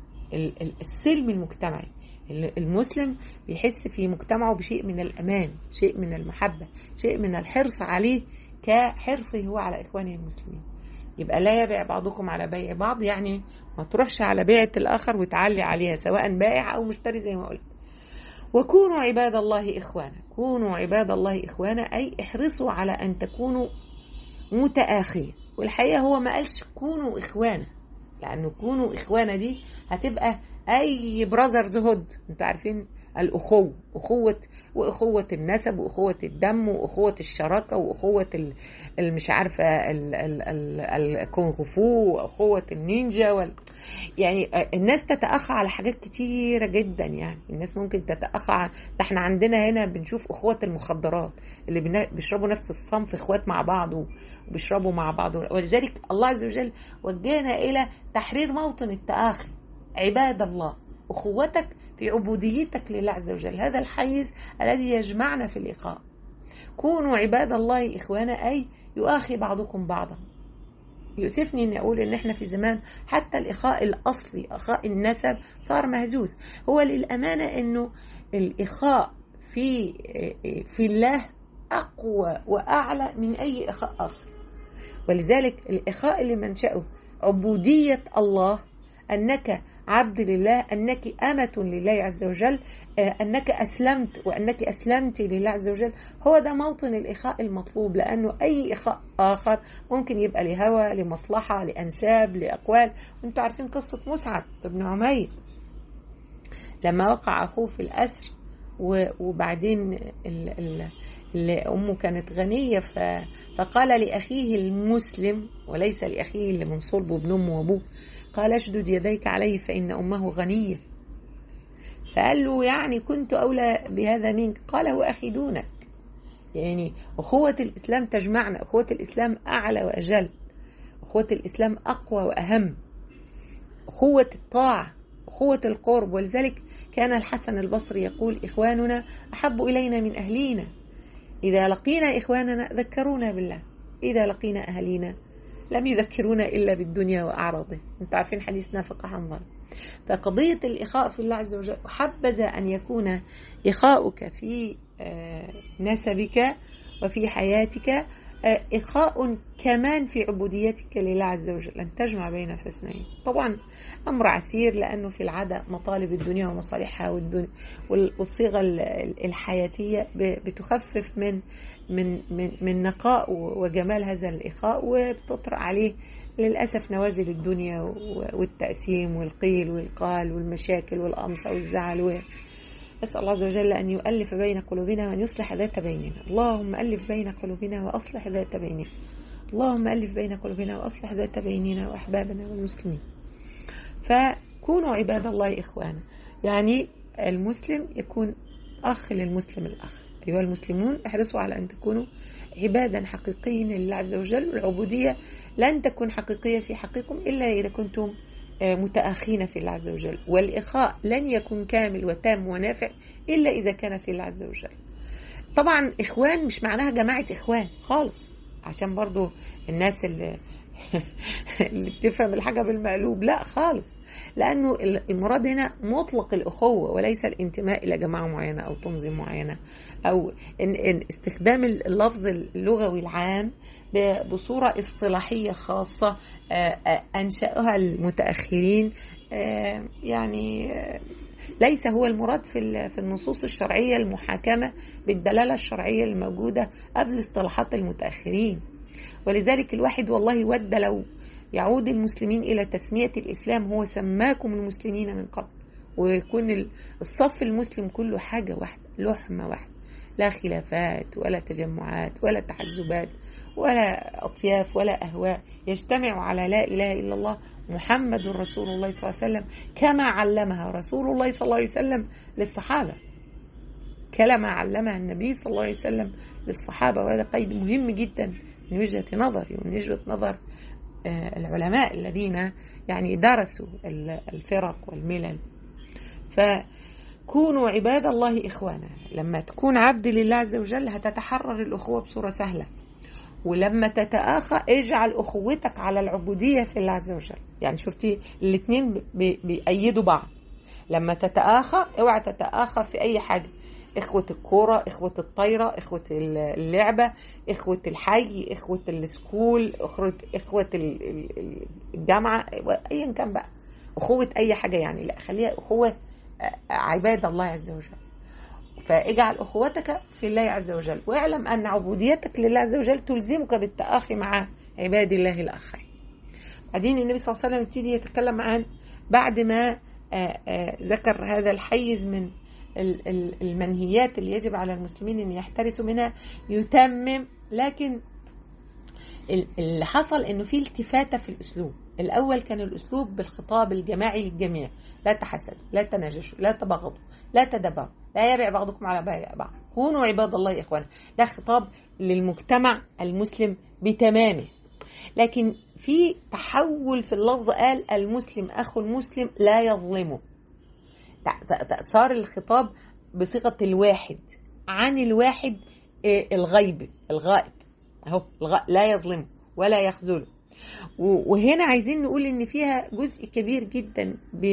السلم المجتمعي. المسلم بيحس في مجتمعه بشيء من الأمان، شيء من المحبة، شيء من الحرص عليه كحرصه هو على إخوانه المسلمين. يبقى لا يبيع بعضكم على بيع بعض، يعني ما تروحش على بيعة الآخر وتعلي عليها سواء بائع أو مشتري زي ما قلت. وكونوا عباد الله إخوانا، كونوا عباد الله إخوانا أي احرصوا على أن تكونوا متآخين. والحقيقة هو ما قالش كونوا إخوانا، لأنه كونوا إخوانا دي هتبقى أي براذرز هود. انتوا عارفين الأخوة، أخوة وأخوة النسب وأخوة الدم وأخوة الشراكة وأخوة المش عارفة الكونغ فو وأخوة النينجا وال... يعني الناس تتأخى على حاجات كتيرة جدا. يعني الناس ممكن تتأخى على... ده احنا عندنا هنا بنشوف أخوة المخدرات اللي بنا... بيشربوا نفس الصنف اخوات مع بعض وبيشربوا مع بعض. ولذلك الله عز وجل وجهنا إلى تحرير موطن التآخي. عباد الله، أخوتك في عبوديتك لله عز وجل، هذا الحيز الذي يجمعنا في الإخاء. كونوا عباد الله إخوانا أي يؤاخي بعضكم بعضا. يؤسفني أن أقول أن احنا في زمان حتى الإخاء الأصلي إخاء النسب صار مهزوز. هو للأمانة أنه الإخاء في في الله أقوى وأعلى من أي إخاء آخر. ولذلك الإخاء اللي منشأه عبودية الله، أنك عبد لله، أنك أمة لله عز وجل، أنك أسلمت وأنك أسلمت لله عز وجل، هو ده موطن الإخاء المطلوب. لأنه أي إخاء آخر ممكن يبقى لهوى، لمصلحة، لأنساب، لأقوال. وانتوا عارفين قصة مصعب بن عمير لما وقع أخوه في الأسر، وبعدين اللي أمه كانت غنية فقال لأخيه المسلم وليس لأخيه اللي من صلبه ابن أمه وأبوه، قال اشدد يديك عليه فإن أمه غنية. فقال له يعني كنت أولى بهذا منك؟ قال هو أخي دونك. يعني أخوة الإسلام تجمعنا، أخوة الإسلام أعلى وأجل، أخوة الإسلام أقوى وأهم، أخوة الطاعة، أخوة القرب. ولذلك كان الحسن البصري يقول إخواننا أحب إلينا من أهلينا، إذا لقينا إخواننا ذكرونا بالله، إذا لقينا أهلينا لم يذكرونا إلا بالدنيا وأعراضه. انتوا عارفين حديث نافقة حنظل. فقضية الإخاء في الله عز وجل، حبذا أن يكون إخاؤك في نسبك وفي حياتك إخاء كمان في عبوديتك لله عز وجل، أن تجمع بين الحسنين. طبعا أمر عسير، لأنه في العادة مطالب الدنيا ومصالحها والدنيا والصيغة الحياتية بتخفف من من من من نقاء وجمال هذا الإخاء، وبتطرأ عليه للأسف نوازل الدنيا والتقسيم والقيل والقال والمشاكل والأمصة والزعل. أسأل الله عز وجل أن يؤلف بين قلوبنا وأن يصلح ذات بيننا. اللهم ألف بين قلوبنا وأصلح ذات بيننا. اللهم ألف بين قلوبنا وأصلح ذات بيننا وأحبابنا والمسلمين. فكونوا عباد الله إخوانا، يعني المسلم يكون أخ للمسلم الأخ. أيها المسلمون احرصوا على أن تكونوا عبادا حقيقيين لله عز وجل. والعبودية لن تكون حقيقية في حقكم إلا إذا كنتم متأخين في الله عز وجل، والإخاء لن يكون كامل وتام ونافع إلا إذا كان في الله عز وجل. طبعا إخوان مش معناها جماعة إخوان خالص، عشان برضو الناس اللي, اللي بتفهم الحاجة بالمقلوب، لا خالص، لأنه المراد هنا مطلق الأخوة وليس الانتماء إلى جماعة معينة أو تنظيم معينة، أو إن إن استخدام اللفظ اللغوي العام بصورة اصطلاحية خاصة أنشأها المتأخرين، يعني ليس هو المراد في في النصوص الشرعية المحاكمة بالدلالة الشرعية الموجودة قبل اصطلاحات المتأخرين. ولذلك الواحد والله ود لو يعود المسلمين إلى تسمية الإسلام، هو سماكم المسلمين من قبل، ويكون الصف المسلم كله حاجة واحدة، لحمة واحدة، لا خلافات ولا تجمعات ولا تحزبات ولا أطياف ولا أهواء، يجتمع على لا إله إلا الله محمد رسول الله صلى الله عليه وسلم كما علمها رسول الله صلى الله عليه وسلم للصحابة، كما علمها النبي صلى الله عليه وسلم للصحابة. وهذا قيد مهم جدا من وجهة نظري ومن وجهة نظر العلماء الذين يعني درسوا الفرق والملل. فكونوا عباد الله إخوانا. لما تكون عبد لله عز وجل هتتحرر الأخوة بصورة سهلة، ولما تتآخى اجعل أخوتك على العبودية في الله عز وجل. يعني شفتي الاثنين بيأيدوا بعض. لما تتآخى اوعى تتآخى في أي حاجة، إخوة الكورة، إخوة الطايرة، إخوة اللعبة، إخوة الحي، إخوة السكول، إخوة الجامعة، أيا كان بقى أخوة أي حاجة، يعني لا، خليها أخوة عباد الله عز وجل. فاجعل أخوتك في الله عز وجل، واعلم أن عبوديتك لله عز وجل تلزمك بالتآخي مع عباد الله الآخرين. بعدين النبي صلى الله عليه وسلم يبتدي يتكلم عن بعد ما آآ آآ ذكر هذا الحيز من المنهيات اللي يجب على المسلمين أن يحترسوا منها، يتمم. لكن اللي حصل أنه في التفاتة في الأسلوب. الأول كان الأسلوب بالخطاب الجماعي للجميع، لا تحسدوا، لا تناجشوا، لا تبغضوا، لا تدبروا، لا يبيع بعضكم على بيع بعض، كونوا عباد الله إخوانا. ده خطاب للمجتمع المسلم بتمامه. لكن في تحول في اللفظ، قال المسلم أخو المسلم لا يظلمه. صار الخطاب بصيغة الواحد عن الواحد، الغيب الغائب اهو، لا يظلمه ولا يخذله. وهنا عايزين نقول ان فيها جزء كبير جدا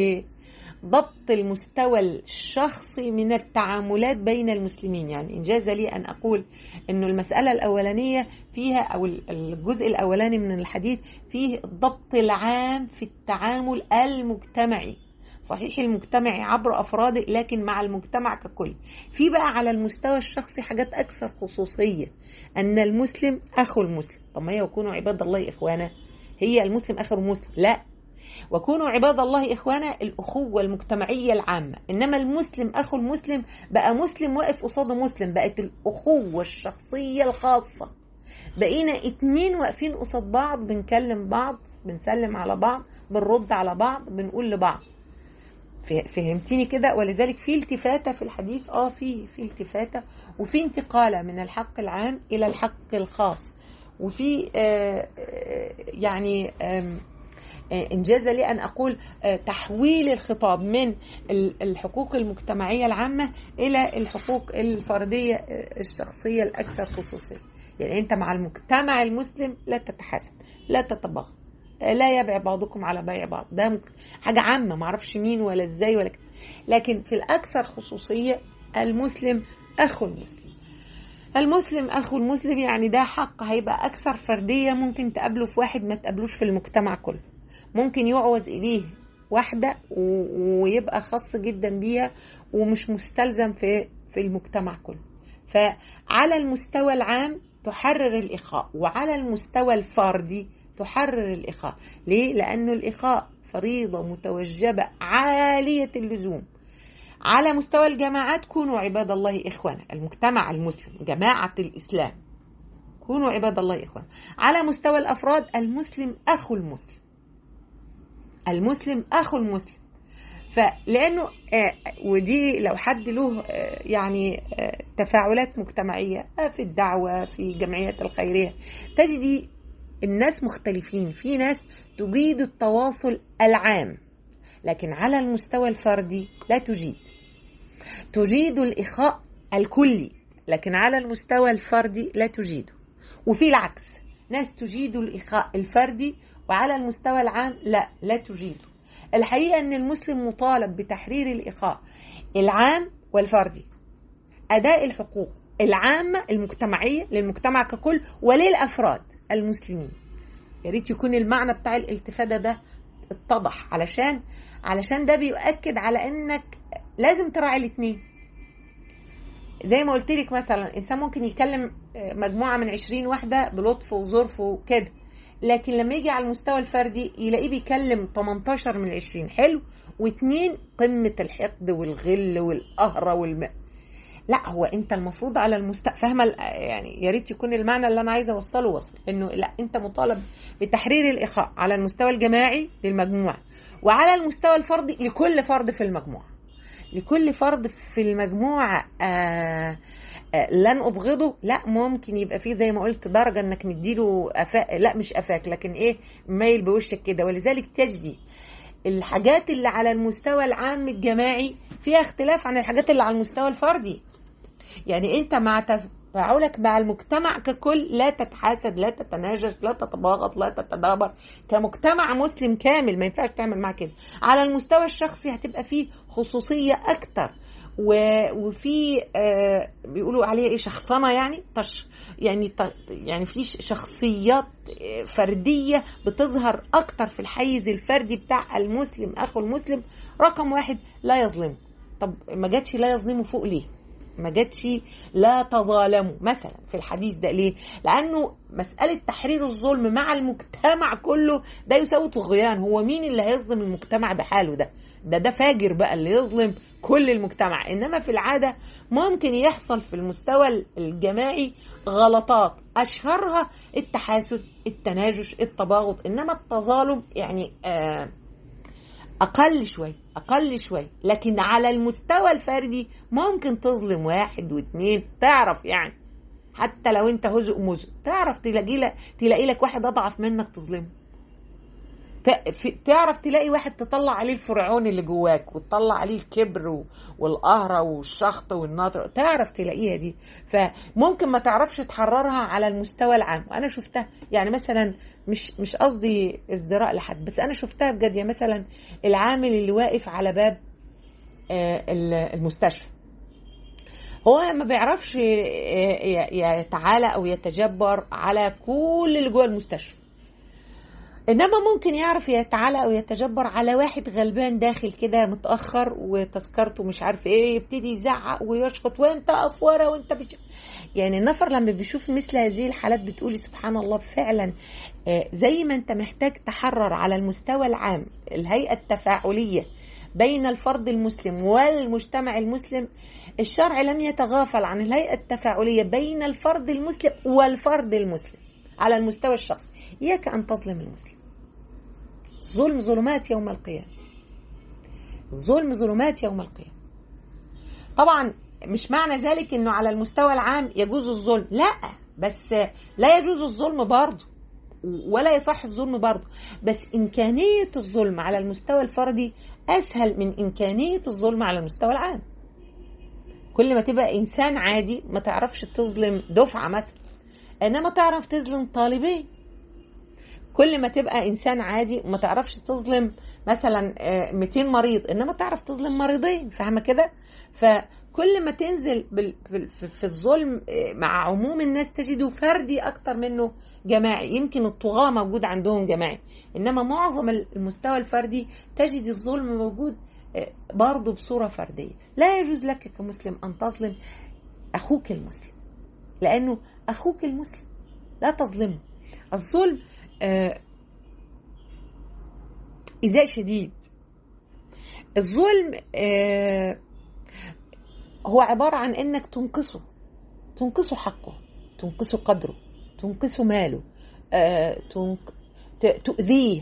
بضبط المستوى الشخصي من التعاملات بين المسلمين. يعني إنجاز لي أن أقول انه المسألة الأولانية فيها، أو الجزء الأولاني من الحديث فيه الضبط العام في التعامل المجتمعي، صحيح المجتمعي عبر أفراده، لكن مع المجتمع ككل. في بقى على المستوى الشخصي حاجات أكثر خصوصية، أن المسلم أخو المسلم. طب ما يكونوا عباد الله إخوانا، هي المسلم أخو المسلم؟ لا، وكونوا عباد الله إخوانا الأخوة المجتمعية العامة. إنما المسلم أخو المسلم بقى مسلم واقف قصاد مسلم، بقت الأخوة الشخصية الخاصة، بقينا اتنين واقفين قصاد بعض، بنكلم بعض، بنسلم على بعض، بنرد على بعض، بنقول لبعض. فهمتيني كده؟ ولذلك في التفاتة في الحديث، اه في في التفاتة، وفي انتقالة من الحق العام إلى الحق الخاص، وفي آه يعني آه إنجاز لي أن أقول تحويل الخطاب من الحقوق المجتمعية العامة إلى الحقوق الفردية الشخصية الأكثر خصوصية. يعني أنت مع المجتمع المسلم لا تتحاسد، لا تتبغض، لا يبيع بعضكم على بيع بعض. ده حاجة عامة، معرفش مين ولا ازاي ولا كده. لكن في الأكثر خصوصية المسلم أخو المسلم. المسلم أخو المسلم يعني ده حق هيبقى أكثر فردية ممكن تقابله في واحد ما تقابلوش في المجتمع كله. ممكن يعوز إليه واحدة ويبقى خاص جدا بيها ومش مستلزم في في المجتمع كله. فعلى المستوى العام تحرر الإخاء، وعلى المستوى الفردي تحرر الإخاء. ليه؟ لأنه الإخاء فريضة متوجبة عالية اللزوم. على مستوى الجماعات كونوا عباد الله إخوانا، المجتمع المسلم جماعة الإسلام، كونوا عباد الله إخوانا. على مستوى الأفراد المسلم أخو المسلم، المسلم أخو المسلم. فلأنه آه ودي لو حد له آه يعني آه تفاعلات مجتمعية آه في الدعوة في جمعيات الخيرية، تجدي الناس مختلفين. في ناس تجيد التواصل العام، لكن على المستوى الفردي لا تجيد. تجيد الإخاء الكلي، لكن على المستوى الفردي لا تجيده. وفي العكس، ناس تجيد الإخاء الفردي وعلى المستوى العام لا لا تجيده. الحقيقة أن المسلم مطالب بتحرير الإخاء العام والفردي، أداء الحقوق العامة المجتمعية للمجتمع ككل وللأفراد المسلمين. يا ريت يكون المعنى بتاع الالتفادة ده اتضح، علشان علشان ده بيؤكد على انك لازم تراعي الاثنين. زي ما قلت لك مثلا انسان ممكن يكلم مجموعة من عشرين واحدة بلطف وظرف وكده، لكن لما يجي على المستوى الفردي يلاقيه بيكلم تمنتاشر من عشرين حلو واثنين قمة الحقد والغل والقهرة والم... لا، هو انت المفروض على المستوى، فاهمه يعني؟ يا ريت يكون المعنى اللي انا عايزه اوصله وصل، انه لا، انت مطالب بتحرير الاخاء على المستوى الجماعي للمجموعه، وعلى المستوى الفردي لكل فرد في المجموعه. لكل فرد في المجموعه آآ آآ لن ابغضه، لا، ممكن يبقى فيه زي ما قلت درجه انك مديله افاك، لا مش افاك، لكن ايه، مايل بوشك كده. ولذلك تجدي الحاجات اللي على المستوى العام الجماعي فيها اختلاف عن الحاجات اللي على المستوى الفردي. يعني انت مع تفاعلك مع المجتمع ككل لا تتحاسد، لا تتناجش، لا تتباغض، لا تتدابر. كمجتمع مسلم كامل ما ينفعش تعمل معاه كده. على المستوى الشخصي هتبقى فيه خصوصية اكتر، وفي آه بيقولوا عليها ايه، شخصنة يعني طش يعني يعني في شخصيات فردية بتظهر اكتر في الحيز الفردي بتاع المسلم اخو المسلم. رقم واحد، لا يظلم. طب ما جاتش لا يظلمه فوق ليه؟ ما جاتش لا تظالموا مثلا في الحديث ده ليه؟ لأنه مسألة تحرير الظلم مع المجتمع كله ده يساوي طغيان. هو مين اللي هيظلم المجتمع بحاله؟ ده ده ده فاجر بقى اللي يظلم كل المجتمع. إنما في العادة ممكن يحصل في المستوى الجماعي غلطات، أشهرها التحاسد، التناجش، التباغض. إنما التظالم يعني آه أقل شوي أقل شوي. لكن على المستوى الفردي ممكن تظلم واحد واثنين، تعرف يعني حتى لو انت هزء مزء تعرف تلاقي لك تلاقي لك واحد أضعف منك تظلمه. تعرف تلاقي واحد تطلع عليه الفرعون اللي جواك وتطلع عليه الكبر والقهرة والشخط والنطر، تعرف تلاقيها دي. فممكن ما تعرفش تحررها على المستوى العام. وأنا شفتها يعني مثلا، مش مش قصدي ازدراء لحد، بس أنا شفتها بجد. يعني مثلا العامل اللي واقف على باب المستشفى، هو ما بيعرفش يتعالى أو يتجبر على كل اللي جوه المستشفى، إنما ممكن يعرف يتعالى أو يتجبر على واحد غلبان داخل كده متأخر وتذكرته مش عارف إيه، يبتدي يزعق ويشخط وانت أفورة وانت بش... يعني النفر لما بيشوف مثل هذه الحالات بتقولي سبحان الله. فعلا زي ما انت محتاج تحرر على المستوى العام الهيئة التفاعلية بين الفرد المسلم والمجتمع المسلم، الشرع لم يتغافل عن الهيئة التفاعلية بين الفرد المسلم والفرد المسلم على المستوى الشخصي. إياك أن تظلم المسلم. ظلم ظلمات يوم القيامة، ظلم ظلمات يوم القيامة. طبعا مش معنى ذلك أنه على المستوى العام يجوز الظلم، لا، بس لا يجوز الظلم برضه ولا يصح الظلم برضه. بس إمكانية الظلم على المستوى الفردي أسهل من إمكانية الظلم على المستوى العام. كل ما تبقى إنسان عادي ما تعرفش تظلم دفعة مثلا، إنما تعرف تظلم طالبين. كل ما تبقى إنسان عادي ما تعرفش تظلم مثلا مئتين مريض، إنما تعرف تظلم مريضين، فاهمة كده؟ كل ما تنزل في الظلم مع عموم الناس تجده فردي أكتر منه جماعي. يمكن الطغاة موجود عندهم جماعي، إنما معظم المستوى الفردي تجد الظلم موجود برضه بصورة فردية. لا يجوز لك كمسلم أن تظلم أخوك المسلم، لأنه أخوك المسلم لا تظلمه. الظلم إيذاء شديد. الظلم هو عبارة عن إنك تنقصه تنقصه حقه، تنقصه قدره، تنقصه ماله، تؤذيه،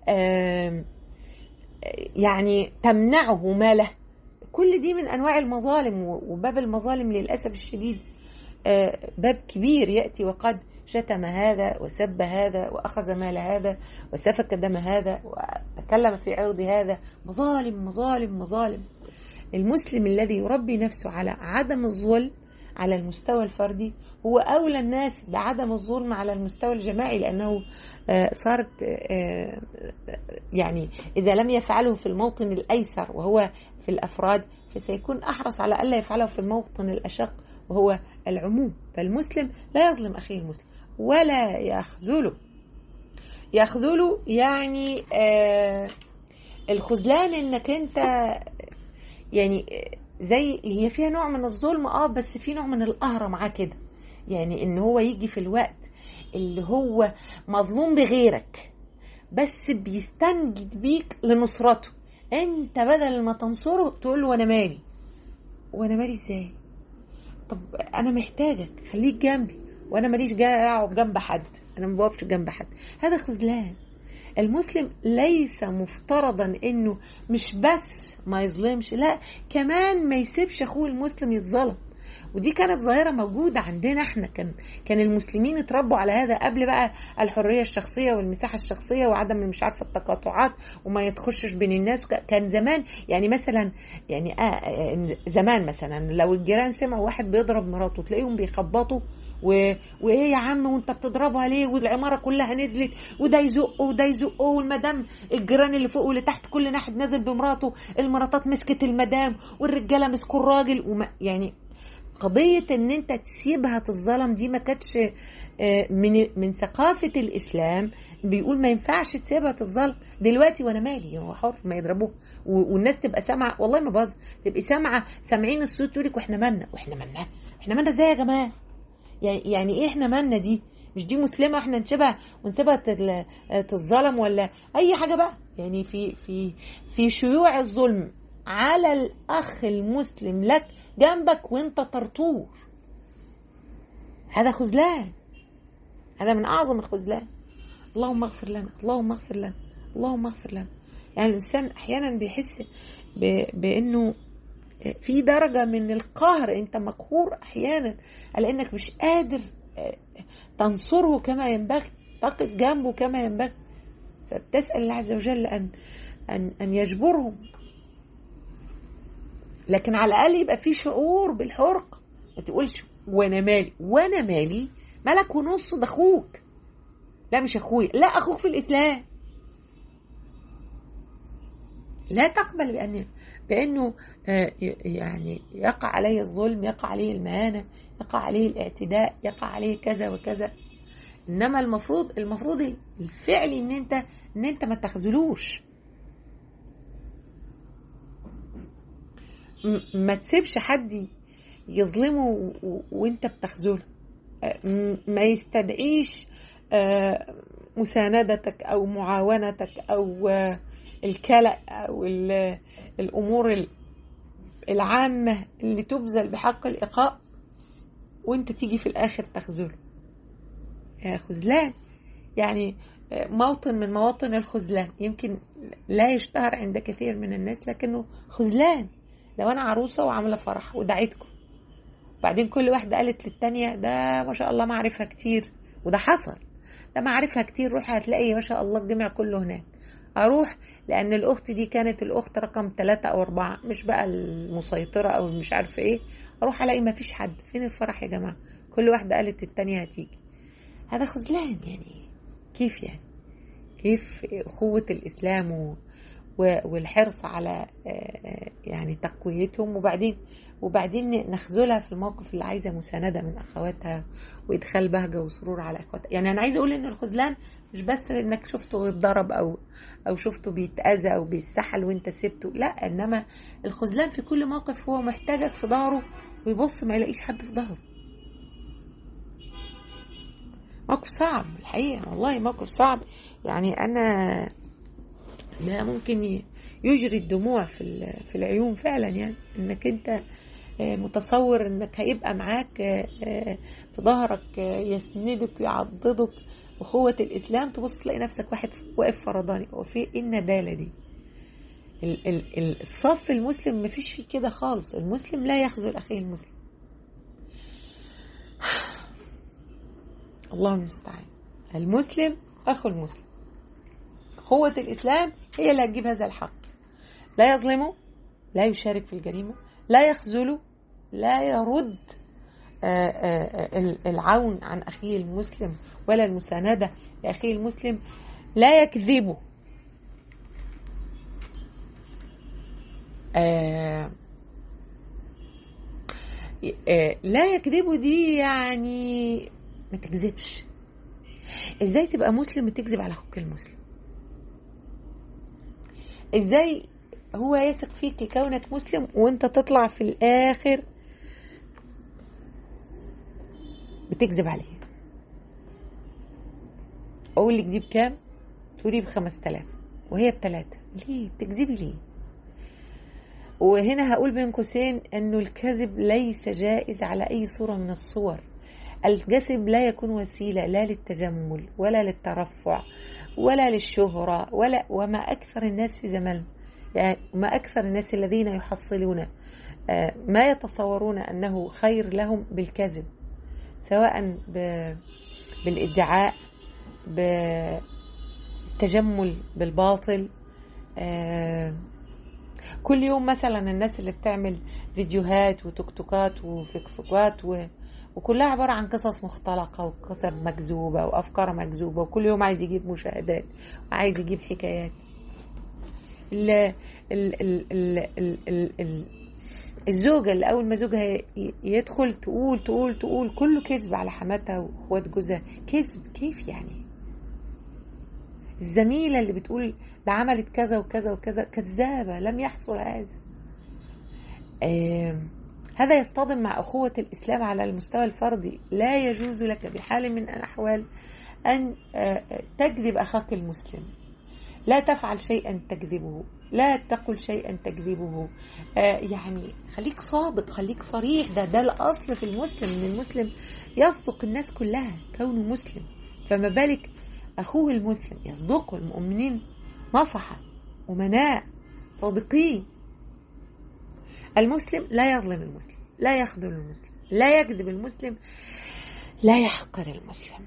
يعني تمنعه ماله. كل دي من أنواع المظالم. وباب المظالم للأسف الشديد باب كبير يأتي، وقد شتم هذا وسب هذا وأخذ مال هذا وسفك دم هذا وتكلم في عرض هذا. مظالم مظالم مظالم. المسلم الذي يربي نفسه على عدم الظلم على المستوى الفردي هو أولى الناس بعدم الظلم على المستوى الجماعي، لأنه صارت يعني إذا لم يفعله في الموطن الأيسر وهو في الأفراد، فسيكون أحرص على ألا يفعله في الموطن الأشق وهو العموم. فالمسلم لا يظلم أخيه المسلم ولا يخذله. يخذله يعني آه الخذلان إنك أنت يعني زي هي فيها نوع من الظلم اه بس في نوع من القهر معاه كده، يعني ان هو يجي في الوقت اللي هو مظلوم بغيرك بس بيستنجد بيك لنصرته، انت بدل ما تنصره تقول له وانا مالي. وانا مالي ازاي؟ طب انا محتاجك، خليك جنبي، وانا ماليش اقعد جنب حد، انا ما بوقفش جنب حد. هذا خذلان. المسلم ليس مفترضا انه مش بس ما يظلمش، لا كمان ما يسيبش اخوه المسلم يتظلم. ودي كانت ظاهرة موجودة عندنا احنا. كان كان المسلمين اتربوا على هذا قبل بقى الحرية الشخصية والمساحة الشخصية وعدم مش عارفة التقاطعات وما يتخشش بين الناس. كان زمان يعني مثلا يعني آه زمان مثلا لو الجيران سمعوا واحد بيضرب مراته تلاقيهم بيخبطوا و... وايه يا عم وانت بتضربها ليه، والعماره كلها نزلت وده يزقه وده يزقه، والمدام الجيران اللي فوق واللي تحت كل واحد نازل بمراته، المراتات مسكت المدام والرجاله مسكوا الراجل. وما يعني قضيه ان انت تسيبها تتظلم دي ما كانتش من من ثقافه الاسلام. بيقول ما ينفعش تسيبها تتظلم. دلوقتي وانا مالي، هو حر ما يضربوه، والناس تبقى سامعه، والله ما بهزر، تبقي سامعه سامعين الصوت تقول لك واحنا مالنا واحنا مالنا احنا مالنا ازاي يا جماعه؟ يعني ايه احنا مالنا؟ دي مش دي مسلمه احنا نسيبها ونسيبها تتظلم ولا اي حاجه بقى؟ يعني في في في شيوع الظلم على الاخ المسلم لك جنبك وانت طرطور. هذا خذلان، هذا من اعظم الخذلان. اللهم اغفر لنا، اللهم اغفر لنا، اللهم اغفر لنا. يعني الانسان احيانا بيحس بانه في درجة من القهر، انت مقهور احيانا على انك مش قادر تنصره كما ينبغي، تقف جنبه كما ينبغي، فبتسأل الله عز وجل ان ان ان يجبرهم. لكن على الاقل يبقى في شعور بالحرق، ما تقولش وانا مالي. وانا مالي مالك ونص، ده اخوك. لا مش اخوي، لا اخوك في الاسلام. لا تقبل بأن بأنه يعني يقع عليه الظلم، يقع عليه المهانة، يقع عليه الاعتداء، يقع عليه كذا وكذا. إنما المفروض المفروض الفعلي إن أنت إن أنت ما تخذلوش، ما تسيبش حد يظلمه وأنت بتخذله. ما يستدعيش مساندتك أو معاونتك أو الكلأ أو الأمور العامة اللي تبذل بحق الإقاء وانت تيجي في الآخر تخذله. خذلان يعني موطن من مواطن الخذلان، يمكن لا يشتهر عند كثير من الناس لكنه خذلان. لو أنا عروسة وعاملة فرح ودعيتكم، بعدين كل واحدة قالت للتانية ده ما شاء الله معرفها كتير، وده حصل، ده معرفها كتير، روح هتلاقي ما شاء الله الجمع كله هناك. اروح لان الاخت دي كانت الاخت رقم ثلاثة او اربعة، مش بقى المسيطرة او مش عارفة ايه. اروح الاقي ما فيش حد. فين الفرح يا جماعة؟ كل واحدة قالت التانية هتيجي. هذا خذلان. يعني كيف يعني كيف اخوة الاسلام والحرص على يعني تقويتهم، وبعدين وبعدين نخذلها في الموقف اللي عايزة مساندة من أخواتها وإدخال بهجة وسرور على أخواتها. يعني أنا عايزة أقول إن الخذلان مش بس إنك شفته بيتضرب أو أو شفته بيتأذى أو بيستحل وإنت سبته، لا، إنما الخذلان في كل موقف هو محتاجك في ظهره ويبص ما يلاقيش حد في ظهره. موقف صعب الحقيقة، والله موقف صعب. يعني أنا لا ممكن يجري الدموع في في العيون فعلا، يعني إنك أنت متصور إنك هيبقى معاك في ظهرك يسندك يعضدك أخوة الإسلام، تبص تلاقي نفسك واحد واقف فرضاني. وفي إيه الندالة دي؟ الصف المسلم مفيش فيه كده خالص. المسلم لا يخذل أخيه المسلم. الله المستعان. المسلم أخو المسلم. أخوة الإسلام هي اللي هتجيب هذا الحق. لا يظلمه، لا يشارك في الجريمة، لا يخذله، لا يرد العون عن أخيه المسلم ولا المساندة لأخيه المسلم، لا يكذبه. لا يكذبه دي يعني ما تكذبش. ازاي تبقى مسلم تكذب على اخوك المسلم؟ ازاي هو يثق فيك لكونك مسلم وانت تطلع في الاخر بتكذب عليه؟ اقول لك دي بكام؟ تقولي بخمس تلاف وهي بتلاتة. ليه بتكذبي ليه؟ وهنا هقول بين قوسين انه الكذب ليس جائز على اي صورة من الصور. الكذب لا يكون وسيلة لا للتجمل ولا للترفع ولا للشهرة ولا وما أكثر الناس في زمان، يعني ما أكثر الناس الذين يحصلون ما يتصورون أنه خير لهم بالكذب، سواء بالادعاء، بالتجمل بالباطل. كل يوم مثلا الناس اللي بتعمل فيديوهات وتكتوكات وفيكفوكات و وكلها عبارة عن قصص مختلقة وقصص مكذوبة وأفكار مكذوبة، وكل يوم عايز يجيب مشاهدات وعايز يجيب حكايات. ال ال ال ال ال ال ال الزوجة اللي أول ما زوجها يدخل تقول تقول تقول كله كذب على حماتها وأخوات جوزها. كذب كيف يعني؟ الزميلة اللي بتقول ده عملت كذا وكذا وكذا كذابة، لم يحصل هذا. آه هذا يصطدم مع أخوة الإسلام على المستوى الفردي. لا يجوز لك بحال من الأحوال أن تكذب أخاك المسلم. لا تفعل شيئا تكذبه، لا تقل شيئا تكذبه. يعني خليك صادق، خليك صريح. ده ده الأصل في المسلم، إن المسلم يصدق الناس كلها كونه مسلم، فما بالك أخوه المسلم يصدقه. المؤمنين نصحة أمناء صادقين. المسلم لا يظلم المسلم، لا يخذل المسلم، لا يكذب المسلم، لا يحقر المسلم.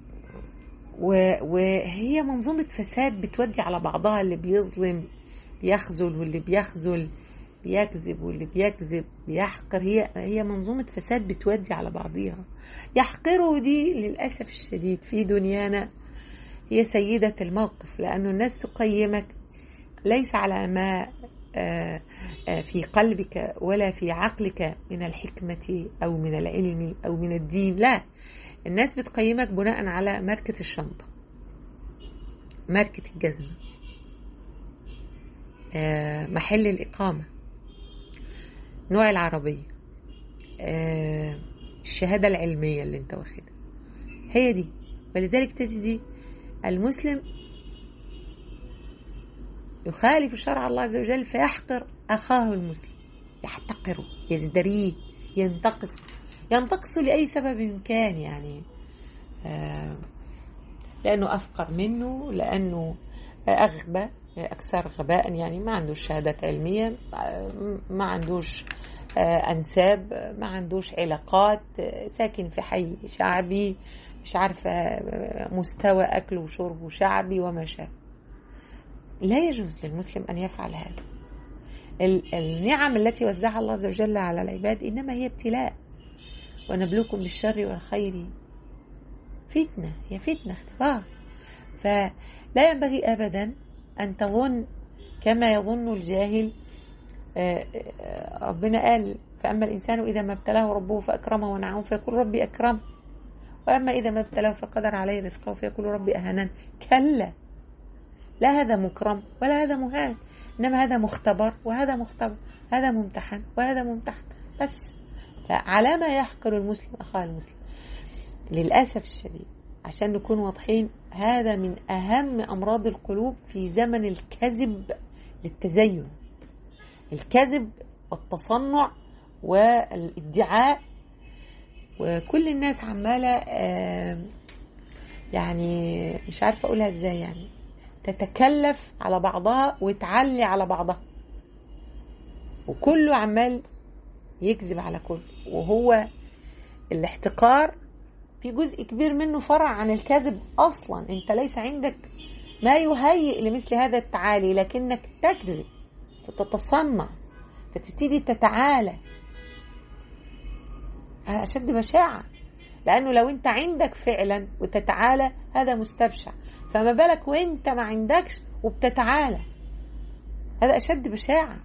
وهي منظومة فساد بتودي على بعضها. اللي بيظلم بيخذل، واللي بيخذل بيكذب، واللي بيكذب بيحقر. هي هي منظومة فساد بتودي على بعضها. يحقره دي للأسف الشديد في دنيانا هي سيدة الموقف، لأنه الناس تقيمك ليس على ما في قلبك ولا في عقلك من الحكمة أو من العلم أو من الدين. لا، الناس بتقيمك بناء على ماركة الشنطة، ماركة الجزمة، محل الإقامة، نوع العربية، الشهادة العلمية اللي انت واخدها، هي دي. ولذلك تجدي المسلم يخالف شرع الله عز وجل فيحقر أخاه المسلم، يحتقره، يزدريه، ينتقصه ينتقصه لأي سبب كان، يعني آه لأنه أفقر منه، لأنه أغبى أكثر غباء، يعني ما عندوش شهادات علمية، ما عندوش آه أنساب، ما عندوش علاقات، ساكن في حي شعبي، مش عارفة مستوى أكله وشربه شعبي وما شابه. لا يجوز للمسلم أن يفعل هذا. النعم التي وزعها الله عز وجل على العباد إنما هي ابتلاء، ونبلوكم بالشر والخير فتنة. هي فتنة، اختبار. فلا ينبغي أبدا أن تظن كما يظن الجاهل. ربنا قال فأما الإنسان إذا ما ابتلاه ربه فأكرمه ونعمه فيقول ربي أكرم، وأما إذا ما ابتلاه فقدر عليه رزقه فيقول ربي أهانن. كلا، لا هذا مكرم ولا هذا مهان، إنما هذا مختبر وهذا مختبر، هذا ممتحن وهذا ممتحن. بس على ما يحقر المسلم أخاه المسلم. للأسف الشديد عشان نكون واضحين، هذا من أهم أمراض القلوب في زمن الكذب للتزين، الكذب والتصنع والادعاء. وكل الناس عمالة يعني مش عارفة أقولها إزاي، يعني تتكلف على بعضها وتعلي على بعضها، وكله عمال يكذب على كله. وهو الاحتقار في جزء كبير منه فرع عن الكذب أصلا. أنت ليس عندك ما يهيئ لمثل هذا التعالي، لكنك تكذب فتتصنع فتبتدي تتعالى. هذا أشد بشاعة، لأنه لو أنت عندك فعلا وتتعالى هذا مستبشع، فما بالك وأنت ما عندكش وبتتعالى؟ هذا أشد بشاعة.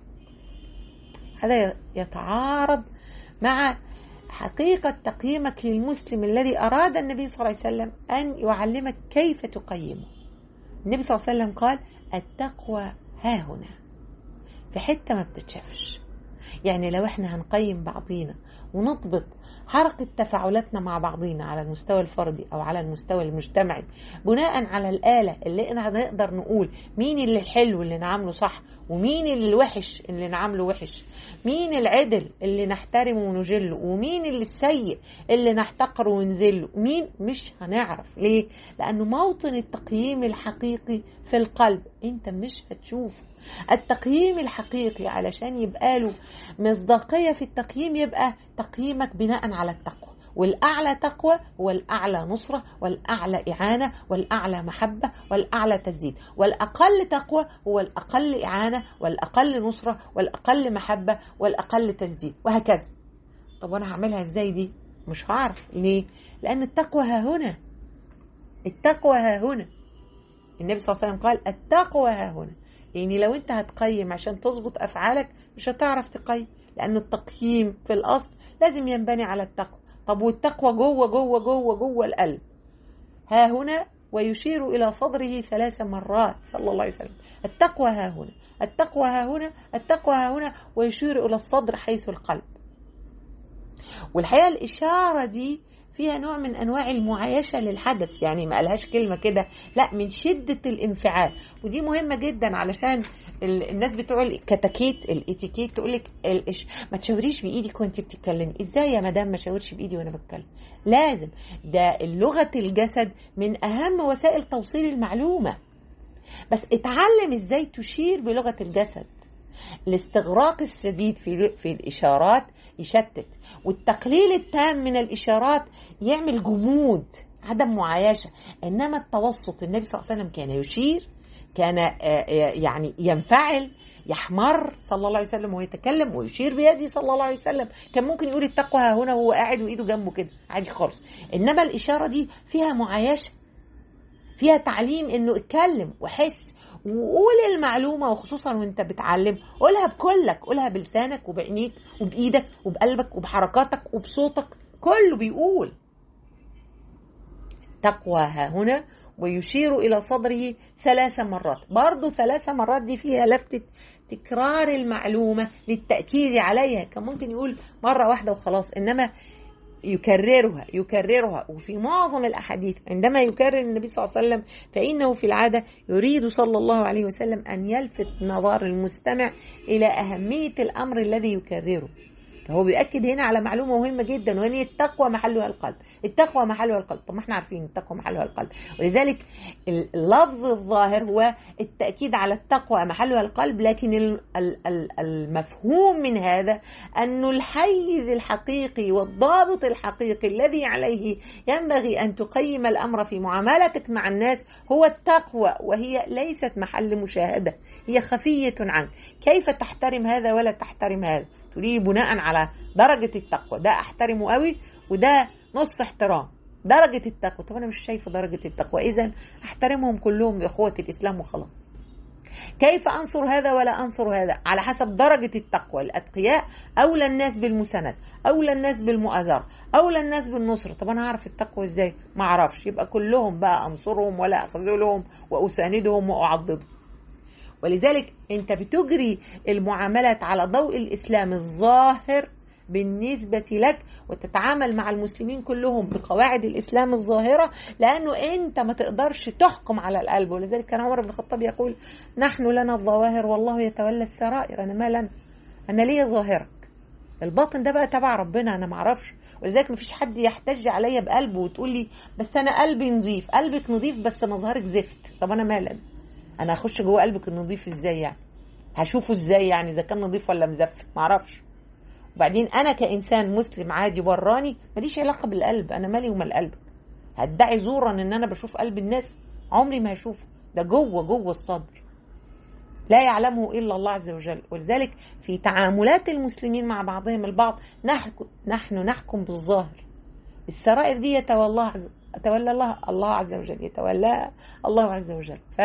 هذا يتعارض مع حقيقة تقييمك للمسلم الذي أراد النبي صلى الله عليه وسلم أن يعلمك كيف تقيمه. النبي صلى الله عليه وسلم قال التقوى ها هنا، في حتة ما بتتشافش. يعني لو احنا هنقيم بعضينا ونضبط حركة تفاعلاتنا مع بعضينا على المستوى الفردي أو على المستوى المجتمعي بناء على الآلة اللي احنا نقدر نقول مين اللي الحلو اللي نعمله صح ومين اللي الوحش اللي نعمله وحش، مين العدل اللي نحترمه ونجله ومين اللي السيء اللي نحتقره ونذله، مين مش هنعرف. ليه؟ لأنه موطن التقييم الحقيقي في القلب، انت مش هتشوف التقييم الحقيقي. علشان يبقى له مصداقية في التقييم يبقى تقييمك بناء على التقوى، والأعلى تقوى هو الأعلى نصرة والأعلى إعانة والأعلى محبة والأعلى تسديد، والأقل تقوى هو الأقل إعانة والأقل نصرة والأقل محبة والأقل تسديد، وهكذا. طب وأنا هعملها إزاي دي؟ مش هعرف. ليه؟ لأن التقوى ها هنا، التقوى ها هنا. النبي صلى الله عليه وسلم قال التقوى ها هنا. يعني لو انت هتقيم عشان تظبط أفعالك مش هتعرف تقيم، لأن التقييم في الأصل لازم ينبني على التقوى. طب والتقوى جوه جوه جوه جوه القلب ها هنا، ويشير إلى صدره ثلاث مرات صلى الله عليه وسلم. التقوى ها هنا، التقوى ها هنا، التقوى ها هنا، ويشير إلى الصدر حيث القلب. والحقيقة الإشارة دي فيها نوع من أنواع المعايشة للحدث، يعني ما قالهاش كلمة كده، لا، من شدة الانفعال. ودي مهمة جدا علشان الناس بتوع الكتاكيت الاتيكيت تقولك ما تشاوريش بإيدك وانت بتتكلمي. ازاي يا مدام ما شاورش بإيدي وانا بتكلم؟ لازم. ده لغة الجسد من أهم وسائل توصيل المعلومة، بس اتعلم ازاي تشير بلغة الجسد. الاستغراق الشديد في في الإشارات يشتت، والتقليل التام من الإشارات يعمل جمود، عدم معايشة. إنما التوسط، النبي صلى الله عليه وسلم كان يشير، كان يعني ينفعل، يحمر صلى الله عليه وسلم ويتكلم ويشير بيده صلى الله عليه وسلم. كان ممكن يقول التقوى ها هنا وهو قاعد وإيده جنبه كده عادي خالص. إنما الإشارة دي فيها معايشة، فيها تعليم إنه اتكلم وحس وقول المعلومة، وخصوصا وانت بتعلم قولها بكلك، قولها بلسانك وبعينيك وبإيدك وبقلبك وبحركاتك وبصوتك، كله بيقول. تقوى ها هنا ويشير إلى صدره ثلاث مرات. برضو ثلاث مرات دي فيها لفتة تكرار المعلومة للتأكيد عليها. كان ممكن يقول مرة واحدة وخلاص، إنما يكررها يكررها. وفي معظم الأحاديث عندما يكرر النبي صلى الله عليه وسلم فإنه في العادة يريد صلى الله عليه وسلم أن يلفت نظر المستمع إلى أهمية الأمر الذي يكرره. فهو بيأكد هنا على معلومة مهمة جدا، وهي التقوى محلها القلب. التقوى محلها القلب. طب ما احنا عارفين التقوى محلها القلب، ولذلك اللفظ الظاهر هو التأكيد على التقوى محلها القلب، لكن المفهوم من هذا أن الحيز الحقيقي والضابط الحقيقي الذي عليه ينبغي أن تقيم الأمر في معاملتك مع الناس هو التقوى، وهي ليست محل مشاهدة، هي خفية عنك. كيف تحترم هذا ولا تحترم هذا؟ تريد بناء على درجة التقوى، ده احترمه قوي وده نص احترام. درجة التقوى، طب انا مش شايفه درجة التقوى، اذا احترمهم كلهم بأخوة الاسلام وخلاص. كيف أنصر هذا ولا أنصر هذا؟ على حسب درجة التقوى. الأتقياء أولى الناس بالمساند، أولى الناس بالمؤازرة، أولى الناس بالنصرة. طب أنا أعرف التقوى إزاي؟ ما أعرفش. يبقى كلهم بقى أنصرهم ولا أخذلهم وأساندهم وأعضدهم. ولذلك أنت بتجري المعاملات على ضوء الإسلام الظاهر بالنسبة لك، وتتعامل مع المسلمين كلهم بقواعد الإسلام الظاهرة، لأنه أنت ما تقدرش تحكم على القلب. ولذلك كان عمر بن الخطاب يقول: نحن لنا الظواهر والله يتولى السرائر. أنا ما لنا، أنا ليا ظاهرك، الباطن ده بقى تبع ربنا، أنا معرفش. ولذلك مفيش حد يحتج عليا بقلبه وتقول لي بس أنا قلبي نظيف. قلبك نظيف بس مظهرك زفت. طب أنا مالا، أنا هخش جوه قلبك النظيف إزاي يعني؟ هشوفه إزاي يعني إذا كان نظيف ولا مزفت؟ معرفش. وبعدين انا كانسان مسلم عادي براني ماليش علاقه بالقلب، انا مالي ومال قلبك. هدعي زورا ان انا بشوف قلب الناس؟ عمري ما هشوفه، ده جوه جوه الصدر لا يعلمه الا الله عز وجل. ولذلك في تعاملات المسلمين مع بعضهم البعض نحكم نحن نحكم بالظاهر، السرائر دي يتولى عز... يتولى الله الله عز وجل، يتولى الله عز وجل. ف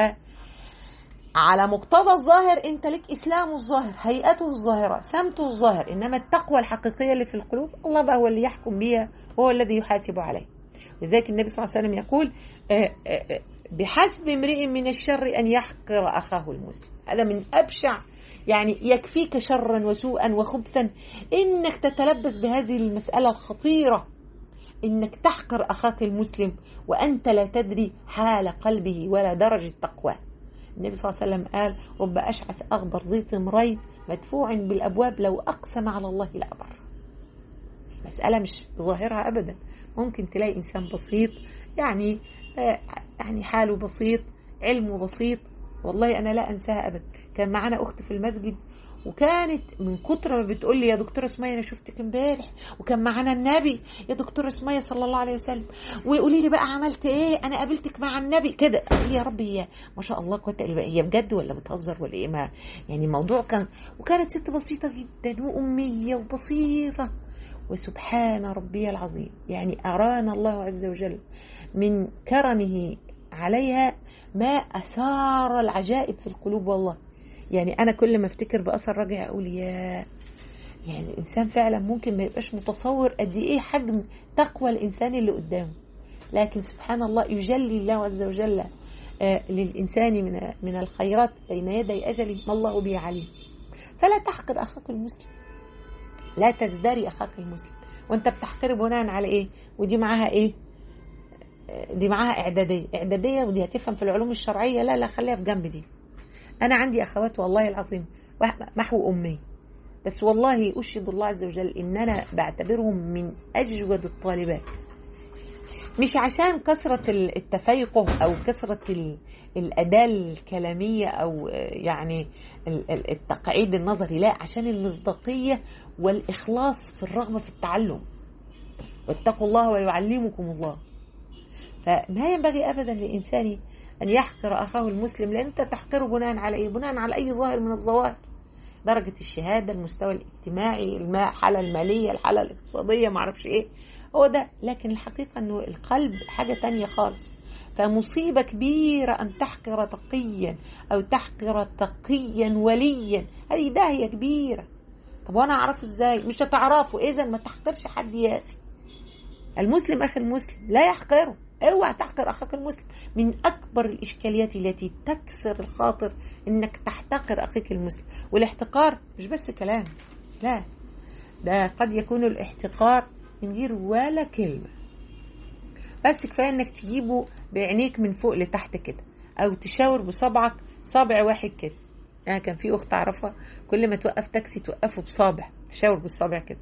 على مقتضى الظاهر انت لك اسلامه الظاهر، هيئته الظاهره، سمته الظاهر، انما التقوى الحقيقيه اللي في القلوب الله بقى هو اللي يحكم بها، هو الذي يحاسب عليه. لذلك النبي صلى الله عليه وسلم يقول: بحسب امرئ من الشر ان يحقر اخاه المسلم. هذا من ابشع، يعني يكفيك شرا وسوءا وخبثا انك تتلبس بهذه المساله الخطيره، انك تحقر اخاك المسلم وانت لا تدري حال قلبه ولا درجه تقواه. النبي صلى الله عليه وسلم قال: رب أشعث أغبر ذي طمرين مدفوع بالأبواب لو أقسم على الله لأبر. مسألة مش ظاهرها أبدا. ممكن تلاقي إنسان بسيط، يعني يعني حاله بسيط، علمه بسيط. والله أنا لا أنساها أبدا. كان معنا أخت في المسجد، وكانت من كتر ما بتقول لي: يا دكتورة سمية أنا شفتك امبارح وكان معانا النبي يا دكتورة سمية صلى الله عليه وسلم، وقولي لي بقى عملت ايه، انا قابلتك مع النبي كده. يا ربي، هي ما شاء الله قوه الا بالله، هي بجد ولا بتهزر ولا ايه؟ ما يعني الموضوع كان، وكانت ست بسيطه جدا واميه وبسيطه. وسبحان ربي العظيم، يعني ارانا الله عز وجل من كرمه عليها ما اثار العجائب في القلوب. والله يعني انا كل ما افتكر باثر رجع اقول: يا يعني الانسان فعلا ممكن ما يبقاش متصور قد ايه حجم تقوى الانسان اللي قدامه، لكن سبحان الله يجلي الله عز وجل للانسان من من الخيرات بين يدي اجله ما الله به عليم. فلا تحقر اخاك المسلم، لا تزدري اخاك المسلم. وانت بتحقره بناء على ايه؟ ودي معاها ايه؟ دي معاها اعداديه اعداديه ودي هتفهم في العلوم الشرعيه. لا لا، خليها في جنب دي. انا عندي اخوات والله العظيم محو امي، بس والله أشهد الله عز وجل إن أنا بعتبرهم من أجود الطالبات، مش عشان كثرة التفيقه أو كثرة الأداة الكلامية أو يعني التقعيد النظري، لا، عشان المصداقية والإخلاص في الرغبة في التعلم. واتقوا الله ويعلمكم الله. فما ينبغي أبدا لإنسان أن يحقر أخاه المسلم، لأن أنت تحقره بناء على إيه؟ بناء على أي ظاهر من الظواهر، درجة الشهادة، المستوى الاجتماعي، الحالة المالية، الحالة الاقتصادية، معرفش ايه هو ده. لكن الحقيقة انه القلب حاجة تانية خالص. فمصيبة كبيرة ان تحقر تقيا او تحقر تقيا وليا، هذه داهية كبيرة. طب وانا اعرفه ازاي؟ مش هتعرفه. اذا ما تحقرش حد يا اخي. المسلم اخي المسلم لا يحقره. اوعى تحقر اخاك المسلم. من اكبر الاشكاليات التي تكسر الخاطر انك تحتقر اخيك المسلم. والاحتقار مش بس كلام، لا، ده قد يكون الاحتقار من غير ولا كلمة، بس كفاية انك تجيبه بعينيك من فوق لتحت كده، او تشاور بصبعك صابع واحد كده. يعني كان في اخت اعرفها كل ما توقف تاكسي توقفه بصابع، تشاور بالصابع كده.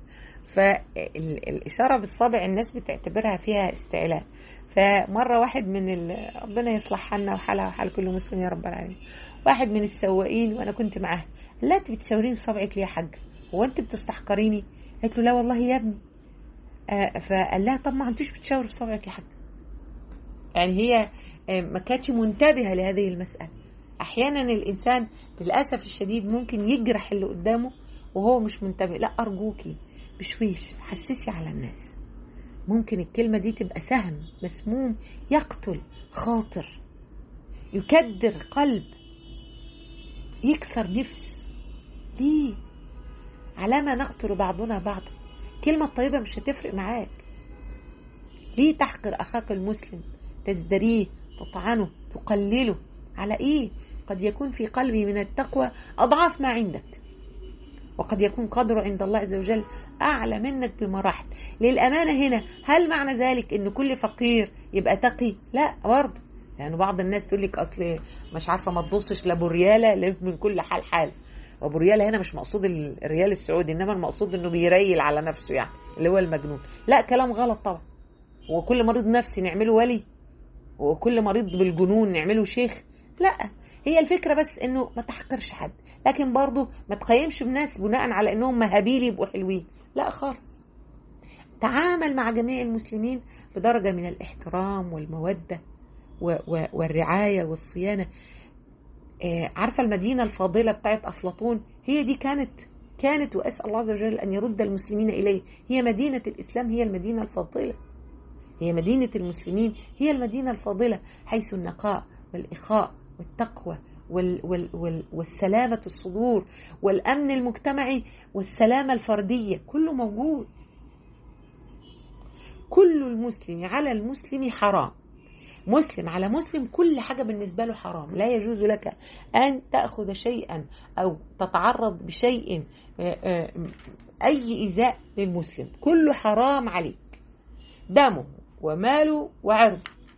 فالاشاره بالصابع الناس بتعتبرها فيها استعلاء. فمره واحد من ربنا يصلح حالنا وحالها وحال كل مسلم يا رب العالمين، واحد من السواقين وانا كنت معاه قال لها: انت بتشاوريني بصابعك ليه يا حاجه؟ هو انت بتستحقريني؟ قالت له: لا والله يا ابني. آه فقال لها: طب ما انتش بتشاوري بصابعك يا حاجه؟ يعني هي ما كانتش منتبهه لهذه المساله. احيانا الانسان للاسف الشديد ممكن يجرح اللي قدامه وهو مش منتبه. لا، ارجوكي بشويش حسسي على الناس. ممكن الكلمه دي تبقى سهم مسموم يقتل خاطر، يكدر قلب. يكسر نفس. ليه؟ علامة نقتل بعضنا بعضا. كلمة طيبة مش هتفرق معاك. ليه تحقر أخاك المسلم، تزدريه، تطعنه، تقلله؟ على إيه؟ قد يكون في قلبي من التقوى أضعاف ما عندك، وقد يكون قدره عند الله عز وجل أعلى منك بمراحل. للأمانة هنا هل معنى ذلك إن كل فقير يبقى تقي؟ لا برضه، لأنه يعني بعض الناس تقول لك أصل مش عارفة ما تبصش لأبو ريالة لازم من كل حال حال. وأبو ريالة هنا مش مقصود الريال السعودي، إنما المقصود إنه بيريل على نفسه، يعني اللي هو المجنون. لا، كلام غلط طبعا. وكل مريض نفسي نعمله ولي، وكل مريض بالجنون نعمله شيخ؟ لا، هي الفكرة بس انه ما تحقرش حد، لكن برضو ما تقيمش بناس بناء على انهم مهابيل يبقوا حلوين. لا خالص. تعامل مع جميع المسلمين بدرجة من الاحترام والمودة والرعاية والصيانة. عارفة المدينة الفاضلة بتاعت أفلاطون؟ هي دي كانت كانت وأسأل الله عز وجل أن يرد المسلمين إليه. هي مدينة الإسلام، هي المدينة الفاضلة، هي مدينة المسلمين، هي المدينة الفاضلة، حيث النقاء والإخاء والتقوى وال وال وال والسلامة الصدور والأمن المجتمعي والسلامة الفردية، كله موجود. كل المسلم على المسلم حرام. مسلم على مسلم كل حاجة بالنسبة له حرام. لا يجوز لك أن تأخذ شيئا أو تتعرض بشيء أي إيذاء للمسلم، كله حرام عليك، دمه وماله وعرضه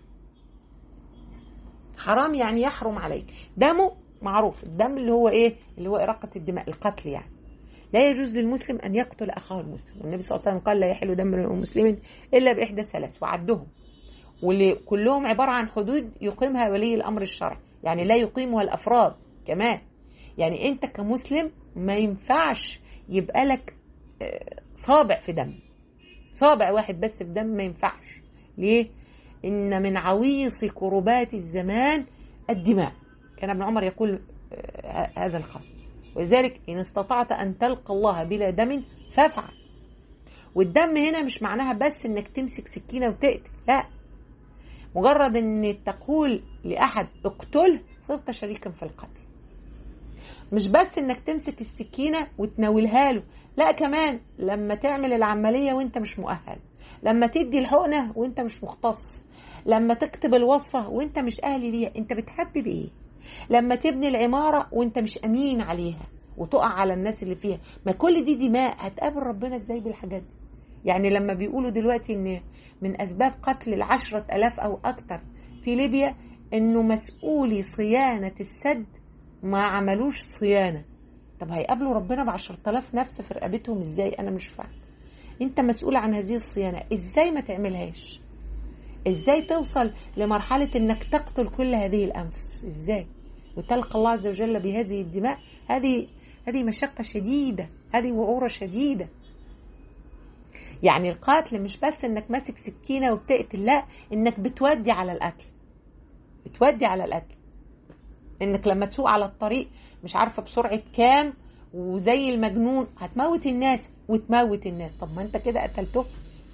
حرام، يعني يحرم عليك. دمه معروف، الدم اللي هو ايه؟ اللي هو إراقة الدماء، القتل يعني. لا يجوز للمسلم أن يقتل أخاه المسلم، والنبي صلى الله عليه وسلم قال لا يحل دم المسلم إلا بإحدى ثلاث، وعدهم، واللي كلهم عبارة عن حدود يقيمها ولي الأمر الشرعي، يعني لا يقيمها الأفراد كمان. يعني أنت كمسلم ما ينفعش يبقى لك صابع في دم، صابع واحد بس في دم ما ينفعش. ليه؟ إن من عويص كربات الزمان الدماء. كان ابن عمر يقول هذا الخاص، ولذلك إن استطعت أن تلقى الله بلا دم فافعل. والدم هنا مش معناها بس إنك تمسك سكينة وتقتل، لا، مجرد إن تقول لأحد اقتله صرت شريكا في القتل. مش بس إنك تمسك السكينة وتناولها له، لا، كمان لما تعمل العملية وإنت مش مؤهل، لما تدي الحقنة وإنت مش مختص، لما تكتب الوصفة وإنت مش أهلي ليها، إنت بتحبب إيه؟ لما تبني العمارة وإنت مش أمين عليها وتقع على الناس اللي فيها، ما كل دي دماء، هتقابل ربنا إزاي بالحاجات دي؟ يعني لما بيقولوا دلوقتي إن من أسباب قتل العشرة ألاف أو أكتر في ليبيا إنه مسؤولي صيانة السد ما عملوش صيانة. طب هيقابلوا ربنا بعشرة ألاف نفس في رقبتهم إزاي؟ أنا مش فاهم. أنت مسؤول عن هذه الصيانة، إزاي ما تعملهاش؟ إزاي توصل لمرحلة إنك تقتل كل هذه الأنفس؟ إزاي؟ وتلقى الله عز وجل بهذه الدماء؟ هذه هذه مشقة شديدة، هذه وعورة شديدة. يعني القتل مش بس إنك ماسك سكينة وبتقتل، لا، إنك بتودي على القتل، بتودي على القتل. إنك لما تسوق على الطريق مش عارفة بسرعة كام وزي المجنون هتموت الناس وتموت الناس. طب ما أنت كده قتلته،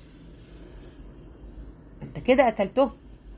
أنت كده قتلته.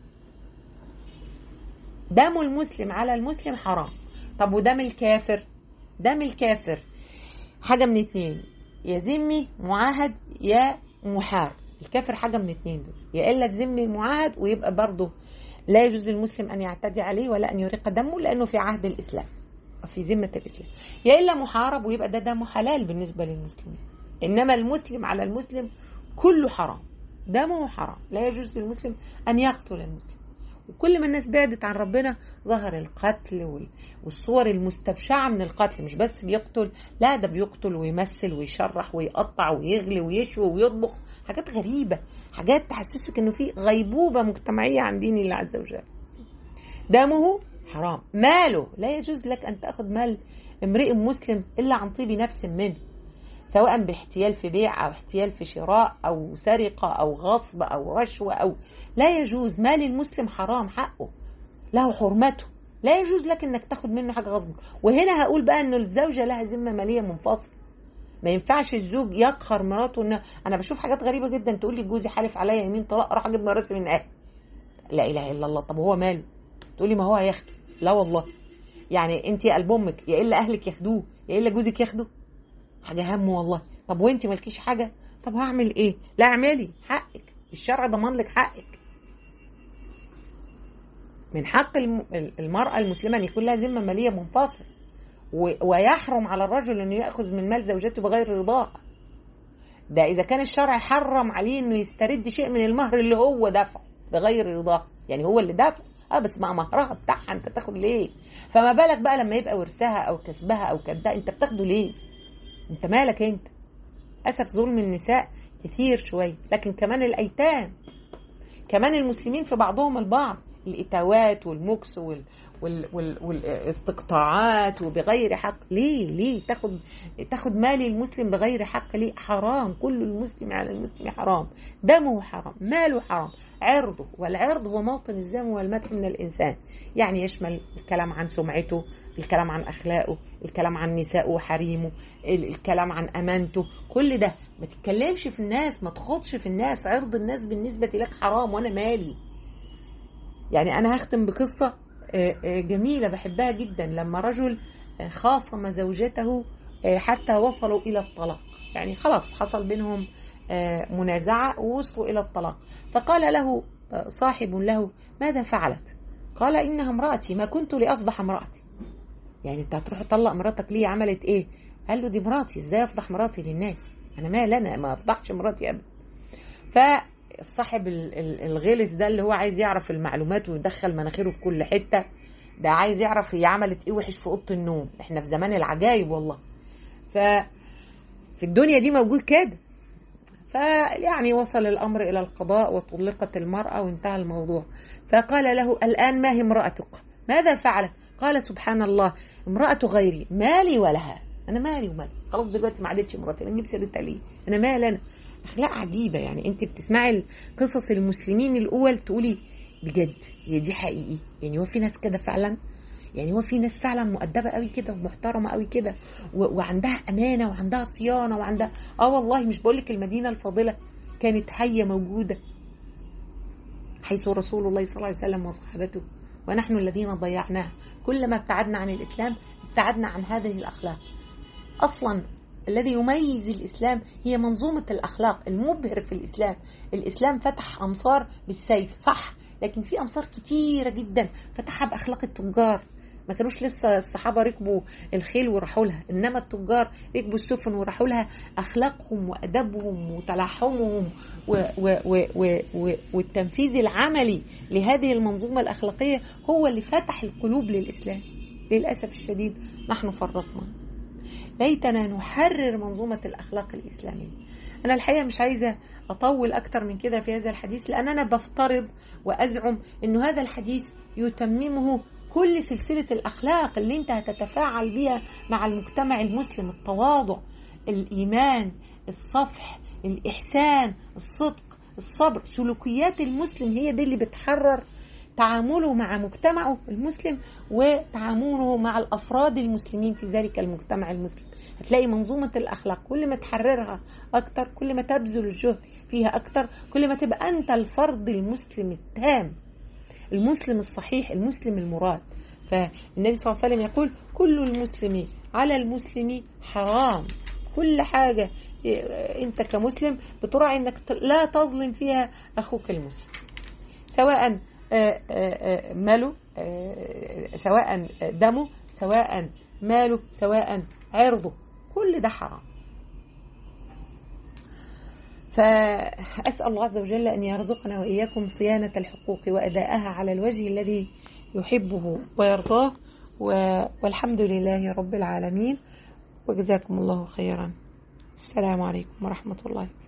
دم المسلم على المسلم حرام. طب ودم الكافر؟ دم الكافر حاجة من اتنين، يا ذمي معاهد يا محارب. الكافر حاجة من اتنين دول، يا إلا الذمي المعاهد ويبقى برضه لا يجوز للمسلم أن يعتدي عليه ولا أن يريق دمه لأنه في عهد الإسلام وفي ذمة الإسلام، يا إلا محارب ويبقى ده دمه حلال بالنسبة للمسلمين. إنما المسلم على المسلم كله حرام، دمه حرام، لا يجوز للمسلم أن يقتل المسلم. وكل ما الناس بعدت عن ربنا ظهر القتل والصور المستبشعة من القتل. مش بس بيقتل، لا، ده بيقتل ويمثل ويشرح ويقطع ويغلي ويشوي ويطبخ، حاجات غريبة، حاجات تحسسك انه في غيبوبة مجتمعية عن دين الله عز وجل. دمه حرام. ماله لا يجوز لك أن تأخذ مال امرئ مسلم إلا عن طيب نفس منه، سواء باحتيال في بيع أو احتيال في شراء أو سرقة أو غصب أو رشوة أو لا يجوز. مال المسلم حرام، حقه له حرمته، لا يجوز لك أنك تاخد منه حاجة غصب. وهنا هقول بقى أنه الزوجة لها ذمة مالية منفصلة. ما ينفعش الزوج يقهر مراته. إنه أنا بشوف حاجات غريبة جدا، تقول لي جوزي حالف عليا يمين طلاق أروح أجيب مراتي من أهل. لا إله إلا الله. طب هو ماله؟ تقول لي ما هو هياخده. لا والله. يعني انت قلب امك يا الا اهلك ياخدوه يا الا جوزك ياخده، حاجه هم والله. طب وانت مالكيش حاجه؟ طب هعمل ايه؟ لا اعملي حقك، الشرع ضمن لك حقك. من حق المرأة المسلمة أن يكون لها ذمة مالية منفصلة، ويحرم على الرجل أنه يأخذ من مال زوجته بغير رضاها. ده إذا كان الشرع حرم عليه أنه يسترد شيء من المهر اللي هو دفعه بغير رضاها، يعني هو اللي دفع اه بس مع مهرها بتاعها انت تاخد ليه؟ فما بالك بقى لما يبقى ورثها او كسبها او كده انت بتاخده ليه؟ انت مالك انت؟ اسف ظلم النساء كتير شويه، لكن كمان الايتام، كمان المسلمين في بعضهم البعض، الاتاوات والمكس وال وال وال والاستقطاعات وبغير حق. ليه ليه تاخد تاخد مال المسلم بغير حق؟ ليه؟ حرام، كل المسلم على المسلم حرام، دمه حرام، ماله حرام، عرضه، والعرض هو موطن الذم والمدح من الانسان، يعني يشمل الكلام عن سمعته، الكلام عن اخلاقه، الكلام عن نسائه وحريمه، الكلام عن امانته، كل ده. ما تتكلمش في الناس، ما تخوضش في الناس، عرض الناس بالنسبه لك حرام وانا مالي. يعني انا هختم بقصه جميله بحبها جدا، لما رجل خاصم زوجته حتى وصلوا الى الطلاق، يعني خلاص حصل بينهم منازعه ووصلوا الى الطلاق، فقال له صاحب له: ماذا فعلت؟ قال: انها امرأتي، ما كنت لافضح امرأتي. يعني انت هتروح تطلق مراتك ليه؟ عملت ايه؟ قال له: دي مراتي، ازاي افضح مراتي للناس؟ انا مال، انا ما افضحش مراتي ابدا. فصاحب الغلس ده اللي هو عايز يعرف المعلومات ويدخل مناخيره في كل حته، ده عايز يعرف هي عملت ايه وحش في اوضه النوم. احنا في زمان العجايب والله، ففي الدنيا دي موجود كده. فيعني وصل الامر الى القضاء وطلقت المراه وانتهى الموضوع. فقال له: الان ما هي امرأتك؟ ماذا فعلت؟ قال: سبحان الله، امرأة غيري، مالي ولها، انا مالي ومالي، خلاص دلوقتي ما عادتش مراتي، نجيب سيرتها ليه؟ انا مال انا. اخلاق عجيبه، يعني انت بتسمعي قصص المسلمين الاول تقولي بجد هي دي حقيقي؟ يعني هو في ناس كده فعلا؟ يعني هو في ناس فعلا مؤدبه قوي كده ومحترمه قوي كده وعندها امانه وعندها صيانه وعندها اه والله. مش بقولك المدينه الفاضله كانت حيه موجوده حيث رسول الله صلى الله عليه وسلم وصحابته، ونحن الذين ضيعناها. كلما ابتعدنا عن الاسلام ابتعدنا عن هذه الاخلاق. اصلا الذي يميز الإسلام هي منظومة الأخلاق. المبهر في الإسلام، الإسلام فتح أمصار بالسيف صح، لكن في أمصار كتيرة جدا فتحها بأخلاق التجار. ما كانوش لسه الصحابة ركبوا الخيل وراحوا لها، إنما التجار ركبوا السفن وراحوا لها. أخلاقهم وأدبهم وتلاحمهم و و و و و والتنفيذ العملي لهذه المنظومة الأخلاقية هو اللي فتح القلوب للإسلام. للأسف الشديد نحن فرطنا. ليتنا نحرر منظومة الأخلاق الإسلامية. أنا الحقيقة مش عايزة أطول أكتر من كده في هذا الحديث، لأن أنا بفترض وأزعم أنه هذا الحديث يتممه كل سلسلة الأخلاق اللي أنت هتتفاعل بها مع المجتمع المسلم: التواضع، الإيمان، الصفح، الإحسان، الصدق، الصبر. سلوكيات المسلم هي دي اللي بتحرر تعامله مع مجتمعه المسلم وتعامله مع الأفراد المسلمين في ذلك المجتمع المسلم. هتلاقي منظومة الأخلاق كل ما تحررها أكتر، كل ما تبذل الجهد فيها أكتر، كل ما تبقى أنت الفرد المسلم التام، المسلم الصحيح، المسلم المراد. فالنبي صلى الله عليه وسلم يقول: كل المسلم على المسلم حرام. كل حاجة أنت كمسلم بتراعي أنك لا تظلم فيها أخوك المسلم، سواء ماله، سواء دمه، سواء ماله، سواء عرضه، كل ده حرام. فأسأل الله عز وجل أن يرزقنا وإياكم صيانة الحقوق وأداءها على الوجه الذي يحبه ويرضاه، والحمد لله رب العالمين، وجزاكم الله خيرا. السلام عليكم ورحمة الله.